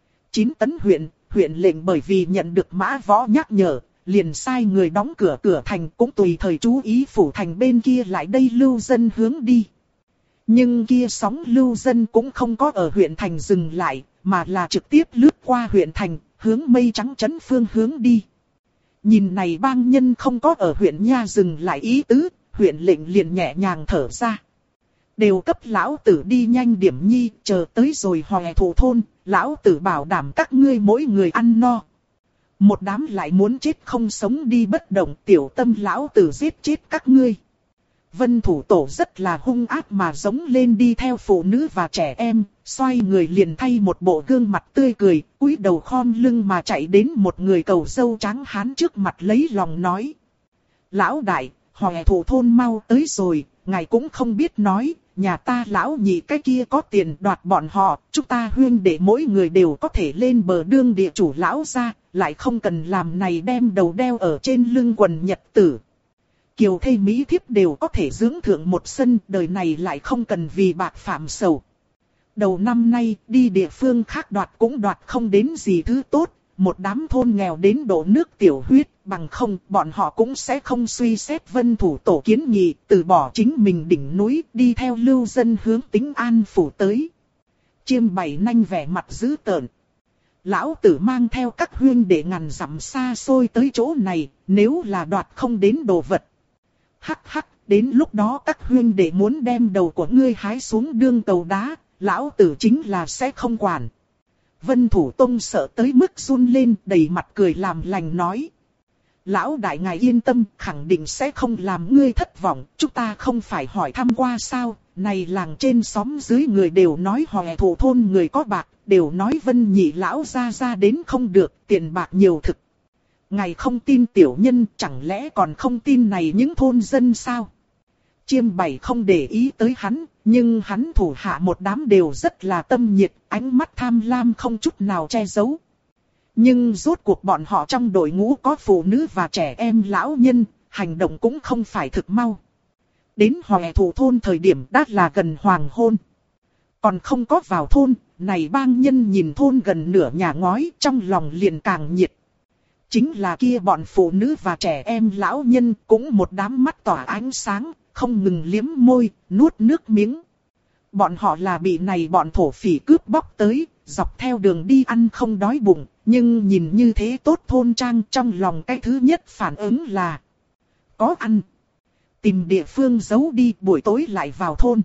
9 tấn huyện, huyện lệnh bởi vì nhận được Mã Võ nhắc nhở, liền sai người đóng cửa thành, cũng tùy thời chú ý phủ thành bên kia lại đây lưu dân hướng đi. Nhưng kia sóng lưu dân cũng không có ở huyện thành dừng lại, mà là trực tiếp lướt qua huyện thành, hướng Mây Trắng trấn phương hướng đi. Nhìn này bang nhân không có ở huyện nha dừng lại ý tứ, huyện lệnh liền nhẹ nhàng thở ra. Đều cấp lão tử đi nhanh điểm nhi, chờ tới rồi Hoè Thổ thôn, lão tử bảo đảm các ngươi mỗi người ăn no. Một đám lại muốn chết không sống đi bất động, tiểu tâm lão tử giết chết các ngươi. Vân Thủ Tổ rất là hung ác mà giống lên đi theo phụ nữ và trẻ em, xoay người liền thay một bộ gương mặt tươi cười, cúi đầu khom lưng mà chạy đến một người cầu dâu trắng hán trước mặt lấy lòng nói. Lão đại, Hoè Thổ thôn mau tới rồi, ngài cũng không biết nói, nhà ta lão nhị cái kia có tiền đoạt bọn họ, chúng ta huyên để mỗi người đều có thể lên bờ đương địa chủ lão ra, lại không cần làm này đem đầu đeo ở trên lưng quần nhật tử. Kiều thê mỹ thiếp đều có thể dưỡng thượng một sân, đời này lại không cần vì bạc phạm sầu. Đầu năm nay, đi địa phương khác đoạt cũng đoạt không đến gì thứ tốt, một đám thôn nghèo đến đổ nước tiểu huyết, bằng không bọn họ cũng sẽ không suy xét Vân Thủ Tổ kiến nghị, từ bỏ chính mình đỉnh núi, đi theo lưu dân hướng Tính An phủ tới. Chiêm Bảy Nanh vẻ mặt dữ tợn. Lão tử mang theo các huyên để ngàn dặm xa xôi tới chỗ này, nếu là đoạt không đến đồ vật. Hắc hắc, đến lúc đó các huyên để muốn đem đầu của ngươi hái xuống đương cầu đá, lão tử chính là sẽ không quản. Vân Thủ Tông sợ tới mức run lên, đầy mặt cười làm lành nói. Lão đại ngài yên tâm, khẳng định sẽ không làm ngươi thất vọng, chúng ta không phải hỏi thăm qua sao, này làng trên xóm dưới người đều nói Hoè Thổ thôn người có bạc, đều nói Vân nhị lão ra đến không được, tiền bạc nhiều thực. Ngài không tin tiểu nhân, chẳng lẽ còn không tin này những thôn dân sao? Chiêm Bảy không để ý tới hắn, nhưng hắn thủ hạ một đám đều rất là tâm nhiệt, ánh mắt tham lam không chút nào che giấu. Nhưng rốt cuộc bọn họ trong đội ngũ có phụ nữ và trẻ em lão nhân, hành động cũng không phải thực mau. Đến Hòe Thủ thôn thời điểm đã là gần hoàng hôn. Còn không có vào thôn, này bang nhân nhìn thôn gần nửa nhà ngói trong lòng liền càng nhiệt. Chính là kia bọn phụ nữ và trẻ em lão nhân cũng một đám mắt tỏa ánh sáng, không ngừng liếm môi, nuốt nước miếng. Bọn họ là bị này bọn thổ phỉ cướp bóc tới, dọc theo đường đi ăn không đói bụng, nhưng nhìn như thế tốt thôn trang trong lòng cái thứ nhất phản ứng là có ăn. Tìm địa phương giấu đi buổi tối lại vào thôn.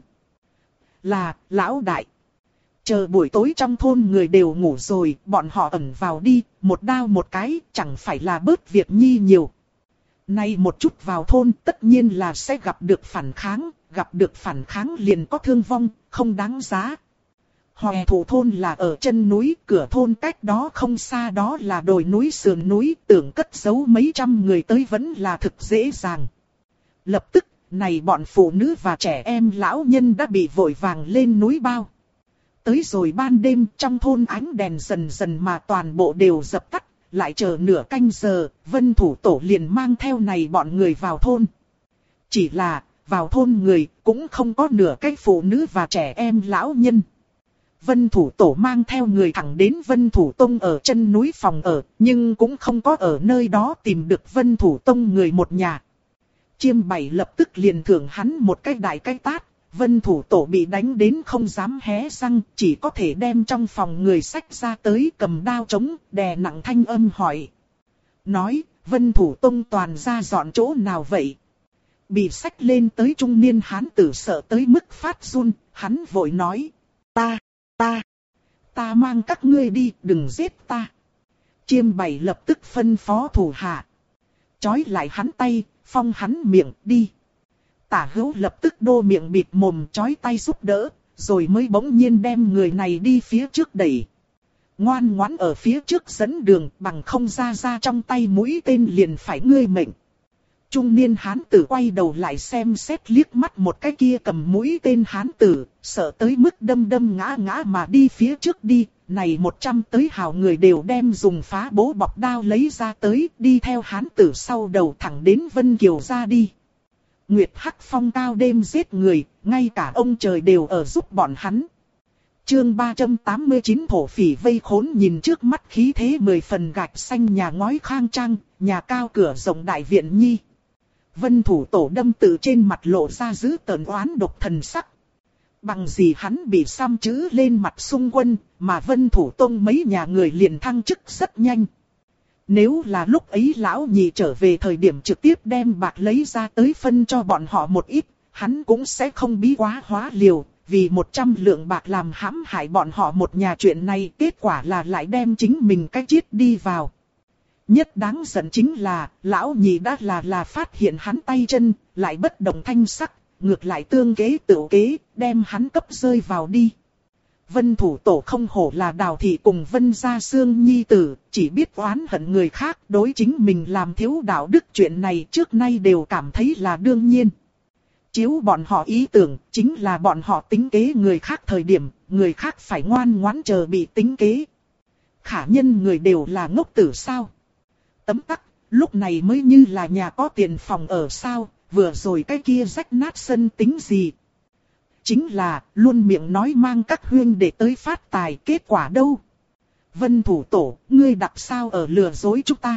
Là, lão đại. Chờ buổi tối trong thôn người đều ngủ rồi, bọn họ ẩn vào đi, một đao một cái, chẳng phải là bớt việc nhi nhiều. Nay một chút vào thôn tất nhiên là sẽ gặp được phản kháng liền có thương vong, không đáng giá. Hòe Thủ thôn là ở chân núi, cửa thôn cách đó không xa đó là đồi núi sườn núi, tưởng cất giấu mấy trăm người tới vẫn là thực dễ dàng. Lập tức, này bọn phụ nữ và trẻ em lão nhân đã bị vội vàng lên núi bao. Tới rồi ban đêm trong thôn ánh đèn dần dần mà toàn bộ đều dập tắt, lại chờ nửa canh giờ, Vân Thủ Tổ liền mang theo này bọn người vào thôn. Chỉ là, vào thôn người cũng không có nửa cái phụ nữ và trẻ em lão nhân. Vân Thủ Tổ mang theo người thẳng đến Vân Thủ Tông ở chân núi phòng ở, nhưng cũng không có ở nơi đó tìm được Vân Thủ Tông người một nhà. Chiêm Bảy lập tức liền thưởng hắn một cái đại cái tát, Vân Thủ Tổ bị đánh đến không dám hé răng, chỉ có thể đem trong phòng người xách ra tới cầm đao trống, đè nặng thanh âm hỏi. Nói, Vân Thủ Tông toàn ra dọn chỗ nào vậy? Bị xách lên tới trung niên hán tử sợ tới mức phát run, hắn vội nói. Ta mang các ngươi đi, đừng giết ta. Chiêm Bảy lập tức phân phó thủ hạ. Chói lại hắn tay, phong hắn miệng đi. Tả Hữu lập tức đô miệng bịt mồm chói tay giúp đỡ, rồi mới bỗng nhiên đem người này đi phía trước đẩy. Ngoan ngoãn ở phía trước dẫn đường, bằng không ra trong tay mũi tên liền phải ngươi mệnh. Trung niên hán tử quay đầu lại xem xét liếc mắt một cái kia cầm mũi tên hán tử, sợ tới mức đâm ngã mà đi phía trước đi. Này 100 tới hào người đều đem dùng phá bố bọc đao lấy ra tới, đi theo hán tử sau đầu thẳng đến Vân Kiều ra đi. Nguyệt Hắc Phong cao đêm giết người, ngay cả ông trời đều ở giúp bọn hắn. Chương 389 thổ phỉ vây khốn nhìn trước mắt khí thế 10 phần gạch xanh nhà ngói khang trang, nhà cao cửa rộng đại viện nhi. Vân Thủ Tổ đâm tự trên mặt lộ ra giữ tợn oán độc thần sắc. Bằng gì hắn bị xăm chữ lên mặt xung quân, mà Vân Thủ Tông mấy nhà người liền thăng chức rất nhanh. Nếu là lúc ấy lão nhị trở về thời điểm trực tiếp đem bạc lấy ra tới phân cho bọn họ một ít, hắn cũng sẽ không bí quá hóa liều, vì 100 lượng bạc làm hãm hại bọn họ một nhà chuyện này, kết quả là lại đem chính mình cái chết đi vào. Nhất đáng giận chính là, lão nhị đã là phát hiện hắn tay chân, lại bất động thanh sắc, ngược lại tương kế tự kế, đem hắn cấp rơi vào đi. Vân Thủ Tổ không hổ là Đào thị cùng Vân Gia Sương nhi tử, chỉ biết oán hận người khác, đối chính mình làm thiếu đạo đức chuyện này trước nay đều cảm thấy là đương nhiên. Chiếu bọn họ ý tưởng, chính là bọn họ tính kế người khác thời điểm, người khác phải ngoan ngoãn chờ bị tính kế. Khả nhân người đều là ngốc tử sao? Tấm tắc, lúc này mới như là nhà có tiền phòng ở sao, vừa rồi cái kia rách nát sân tính gì? Chính là, luôn miệng nói mang các huyên để tới phát tài, kết quả đâu? Vân Thủ Tổ, ngươi đặt sao ở lừa dối chúng ta?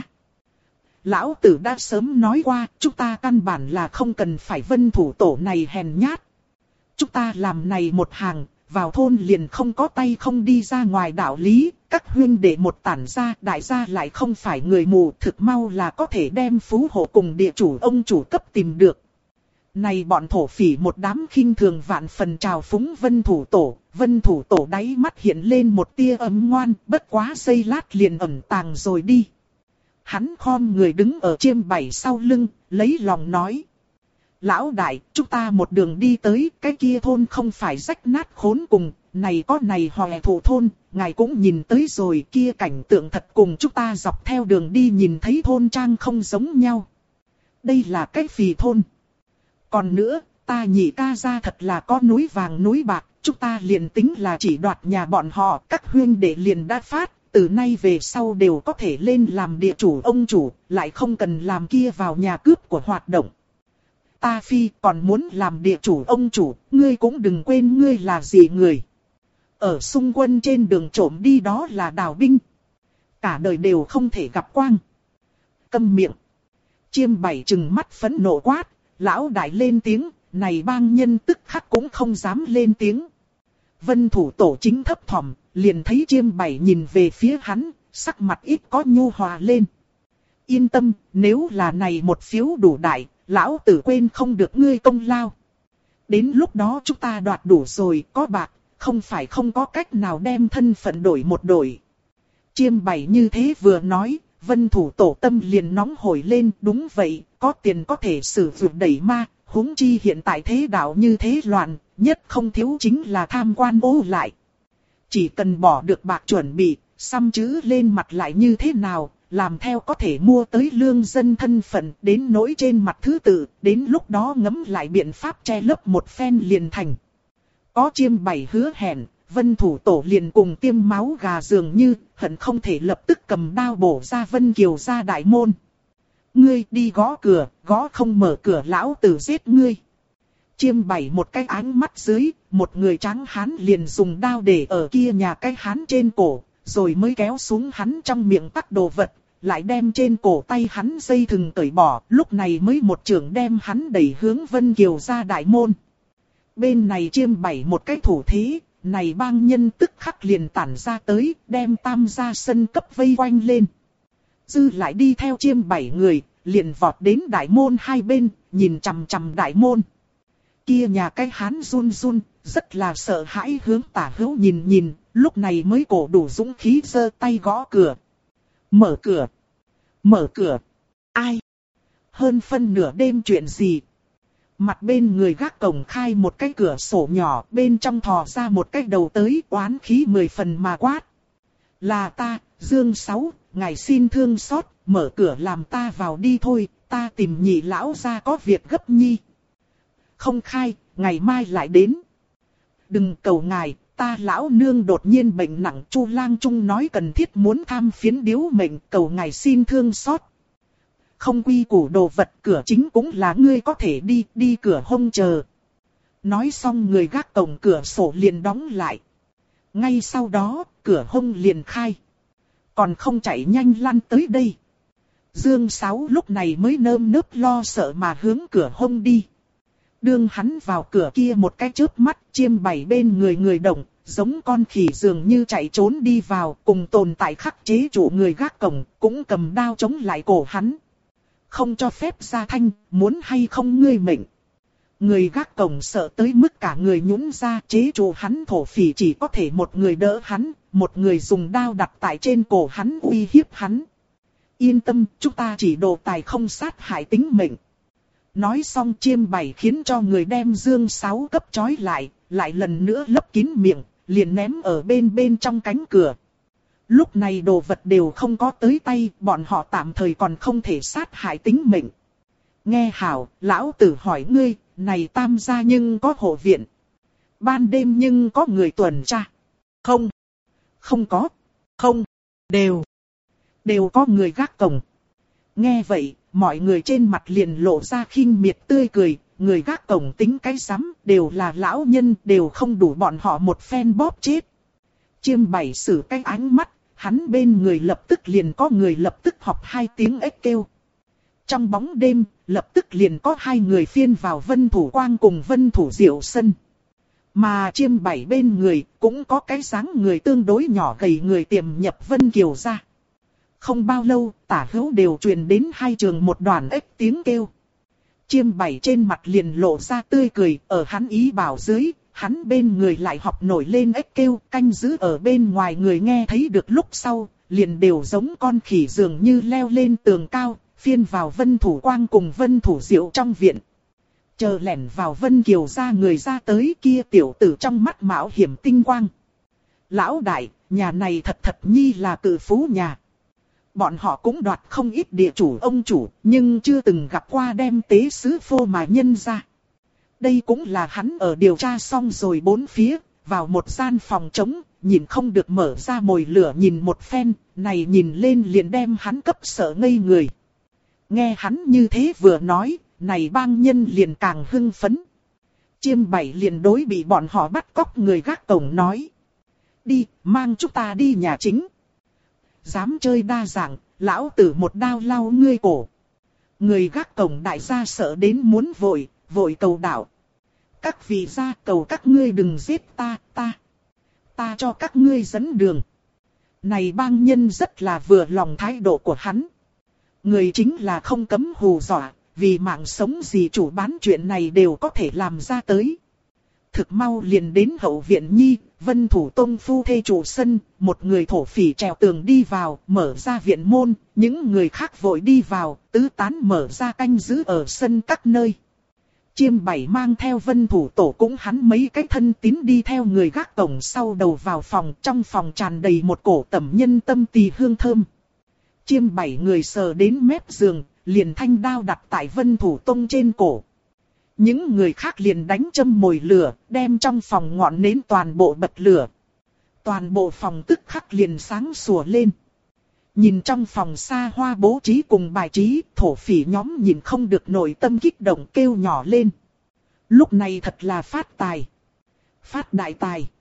Lão tử đã sớm nói qua, chúng ta căn bản là không cần phải Vân Thủ Tổ này hèn nhát. Chúng ta làm này một hàng, vào thôn liền không có tay không đi ra ngoài đạo lý, các huyên để một tản ra, đại gia lại không phải người mù, thực mau là có thể đem phú hộ cùng địa chủ ông chủ cấp tìm được. Này bọn thổ phỉ một đám khinh thường vạn phần trào phúng Vân Thủ Tổ đáy mắt hiện lên một tia ấm ngoan, bất quá giây lát liền ẩn tàng rồi đi. Hắn khom người đứng ở Chiêm Bảy sau lưng, lấy lòng nói. Lão đại, chúng ta một đường đi tới, cái kia thôn không phải rách nát khốn cùng, này có này Hòe Thủ thôn, ngài cũng nhìn tới rồi, kia cảnh tượng thật cùng chúng ta dọc theo đường đi nhìn thấy thôn trang không giống nhau. Đây là cái phì thôn. Còn nữa, ta nhị ca gia thật là có núi vàng núi bạc, chúng ta liền tính là chỉ đoạt nhà bọn họ, các huynh đệ liền đã phát, từ nay về sau đều có thể lên làm địa chủ ông chủ, lại không cần làm kia vào nhà cướp của hoạt động. Ta phi còn muốn làm địa chủ ông chủ, ngươi cũng đừng quên ngươi là gì người. Ở xung quân trên đường trộm đi đó là đào binh. Cả đời đều không thể gặp quang. Câm miệng. Chiêm Bảy trừng mắt phẫn nộ quát, lão đại lên tiếng, này bang nhân tức khắc cũng không dám lên tiếng. Vân Thủ Tổ chính thấp thỏm, liền thấy Chiêm Bảy nhìn về phía hắn, sắc mặt ít có nhu hòa lên. Yên tâm, nếu là này một phiếu đủ đại, lão tử quên không được ngươi công lao. Đến lúc đó chúng ta đoạt đủ rồi, có bạc, không phải không có cách nào đem thân phận đổi một đổi. Chiêm Bảy như thế vừa nói, Vân Thủ Tổ tâm liền nóng hổi lên, đúng vậy, có tiền có thể sử dụng đẩy ma, huống chi hiện tại thế đạo như thế loạn, nhất không thiếu chính là tham quan ô lại. Chỉ cần bỏ được bạc chuẩn bị, xăm chữ lên mặt lại như thế nào, làm theo có thể mua tới lương dân thân phận, đến nỗi trên mặt thứ tự, đến lúc đó ngấm lại biện pháp che lấp một phen liền thành. Có Chiêm Bảy hứa hẹn, Vân Thủ Tổ liền cùng tiêm máu gà dường như, hận không thể lập tức cầm đao bổ ra Vân Kiều ra đại môn. Ngươi đi gõ cửa, gõ không mở cửa lão tử giết ngươi. Chiêm Bảy một cái ánh mắt dưới, một người trắng hán liền dùng đao để ở kia nhà cái hán trên cổ, rồi mới kéo xuống hắn trong miệng tắc đồ vật, lại đem trên cổ tay hắn dây thừng cởi bỏ, lúc này mới một chưởng đem hắn đẩy hướng Vân Kiều ra đại môn. Bên này Chiêm Bảy một cái thủ thế, này bang nhân tức khắc liền tản ra tới, đem tam gia sân cấp vây quanh lên. Dư lại đi theo Chiêm Bảy người, liền vọt đến đại môn hai bên, nhìn chằm chằm đại môn. Kia nhà cái hán run run, rất là sợ hãi hướng tả hữu nhìn nhìn, lúc này mới cổ đủ dũng khí giơ tay gõ cửa. Mở cửa! Mở cửa! Ai? Hơn phân nửa đêm chuyện gì? Mặt bên người gác cổng khai một cái cửa sổ nhỏ, bên trong thò ra một cái đầu tới, oán khí 10 phần mà quát. Là ta, Dương Sáu, ngài xin thương xót, mở cửa làm ta vào đi thôi, ta tìm nhị lão ra có việc gấp nhi. Không khai, ngày mai lại đến. Đừng cầu ngài, ta lão nương đột nhiên bệnh nặng, Chu Lang Trung nói cần thiết muốn tham phiến điếu mệnh, cầu ngài xin thương xót. Không quy củ đồ vật, cửa chính cũng là ngươi có thể đi, đi cửa hông chờ. Nói xong người gác cổng cửa sổ liền đóng lại. Ngay sau đó, cửa hông liền khai. Còn không chạy nhanh lăn tới đây. Dương Sáu lúc này mới nơm nớp lo sợ mà hướng cửa hông đi. Đương hắn vào cửa kia một cái chớp mắt, Chiêm Bảy bên người động, giống con khỉ dường như chạy trốn đi vào, cùng tồn tại khắc chế chủ người gác cổng, cũng cầm đao chống lại cổ hắn. Không cho phép ra thanh, muốn hay không ngươi mệnh. Người gác cổng sợ tới mức cả người nhũn ra, chế chủ hắn thổ phỉ chỉ có thể một người đỡ hắn, một người dùng đao đặt tại trên cổ hắn uy hiếp hắn. Yên tâm, chúng ta chỉ đồ tài không sát hại tính mệnh. Nói xong Chiêm Bảy khiến cho người đem Dương Sáu cấp trói lại, lại lần nữa lấp kín miệng, liền ném ở bên trong cánh cửa. Lúc này đồ vật đều không có tới tay, bọn họ tạm thời còn không thể sát hại tính mệnh. Nghe hảo, lão tử hỏi ngươi, này tam gia nhưng có hộ viện. Ban đêm nhưng có người tuần tra. Không. Không có. Không. Đều có người gác cổng. Nghe vậy, mọi người trên mặt liền lộ ra khinh miệt tươi cười. Người gác cổng tính cái rắm, đều là lão nhân, đều không đủ bọn họ một phen bóp chết. Chiêm Bảy sử cái ánh mắt, hắn bên người lập tức liền có người lập tức học hai tiếng ếch kêu. Trong bóng đêm, lập tức liền có hai người phiên vào Vân Thủ Quang cùng Vân Thủ Diệu Sân. Mà Chiêm Bảy bên người cũng có cái dáng người tương đối nhỏ gầy người tiềm nhập Vân Kiều ra. Không bao lâu, tả hữu đều truyền đến hai trường một đoàn ếch tiếng kêu. Chiêm Bảy trên mặt liền lộ ra tươi cười, ở hắn ý bảo dưới, hắn bên người lại học nổi lên ếch kêu, canh giữ ở bên ngoài người nghe thấy được lúc sau, liền đều giống con khỉ dường như leo lên tường cao, phiên vào Vân Thủ Quang cùng Vân Thủ Diệu trong viện. Chờ lẻn vào Vân Kiều ra người ra tới kia tiểu tử trong mắt mạo hiểm tinh quang. Lão đại, nhà này thật nhi là cự phú nhà. Bọn họ cũng đoạt không ít địa chủ ông chủ, nhưng chưa từng gặp qua đem tế sứ phô mà nhân ra. Đây cũng là hắn ở điều tra xong rồi bốn phía, vào một gian phòng trống, nhìn không được mở ra mồi lửa nhìn một phen, này nhìn lên liền đem hắn cấp sợ ngây người. Nghe hắn như thế vừa nói, này bang nhân liền càng hưng phấn. Chiêm Bảy liền đối bị bọn họ bắt cóc người gác cổng nói. Đi, mang chúng ta đi nhà chính. Dám chơi đa dạng, lão tử một đao lau ngươi cổ. Người gác cổng đại gia sợ đến muốn vội cầu đạo. Các vị gia cầu các ngươi đừng giết ta cho các ngươi dẫn đường. Này bang nhân rất là vừa lòng thái độ của hắn. Người chính là không cấm hù dọa, vì mạng sống gì chủ bán chuyện này đều có thể làm ra tới. Thực mau liền đến hậu viện nhi, Vân Thủ Tông phu thê chủ sân, một người thổ phỉ trèo tường đi vào, mở ra viện môn, những người khác vội đi vào, tứ tán mở ra canh giữ ở sân các nơi. Chiêm Bảy mang theo Vân Thủ Tổ cũng hắn mấy cái thân tín đi theo người gác cổng sau đầu vào phòng, trong phòng tràn đầy một cổ tẩm nhân tâm tỳ hương thơm. Chiêm Bảy người sờ đến mép giường, liền thanh đao đặt tại Vân Thủ Tông trên cổ. Những người khác liền đánh châm mồi lửa, đem trong phòng ngọn nến toàn bộ bật lửa. Toàn bộ phòng tức khắc liền sáng sủa lên. Nhìn trong phòng xa hoa bố trí cùng bài trí, thổ phỉ nhóm nhìn không được nội tâm kích động kêu nhỏ lên. Lúc này thật là phát tài. Phát đại tài.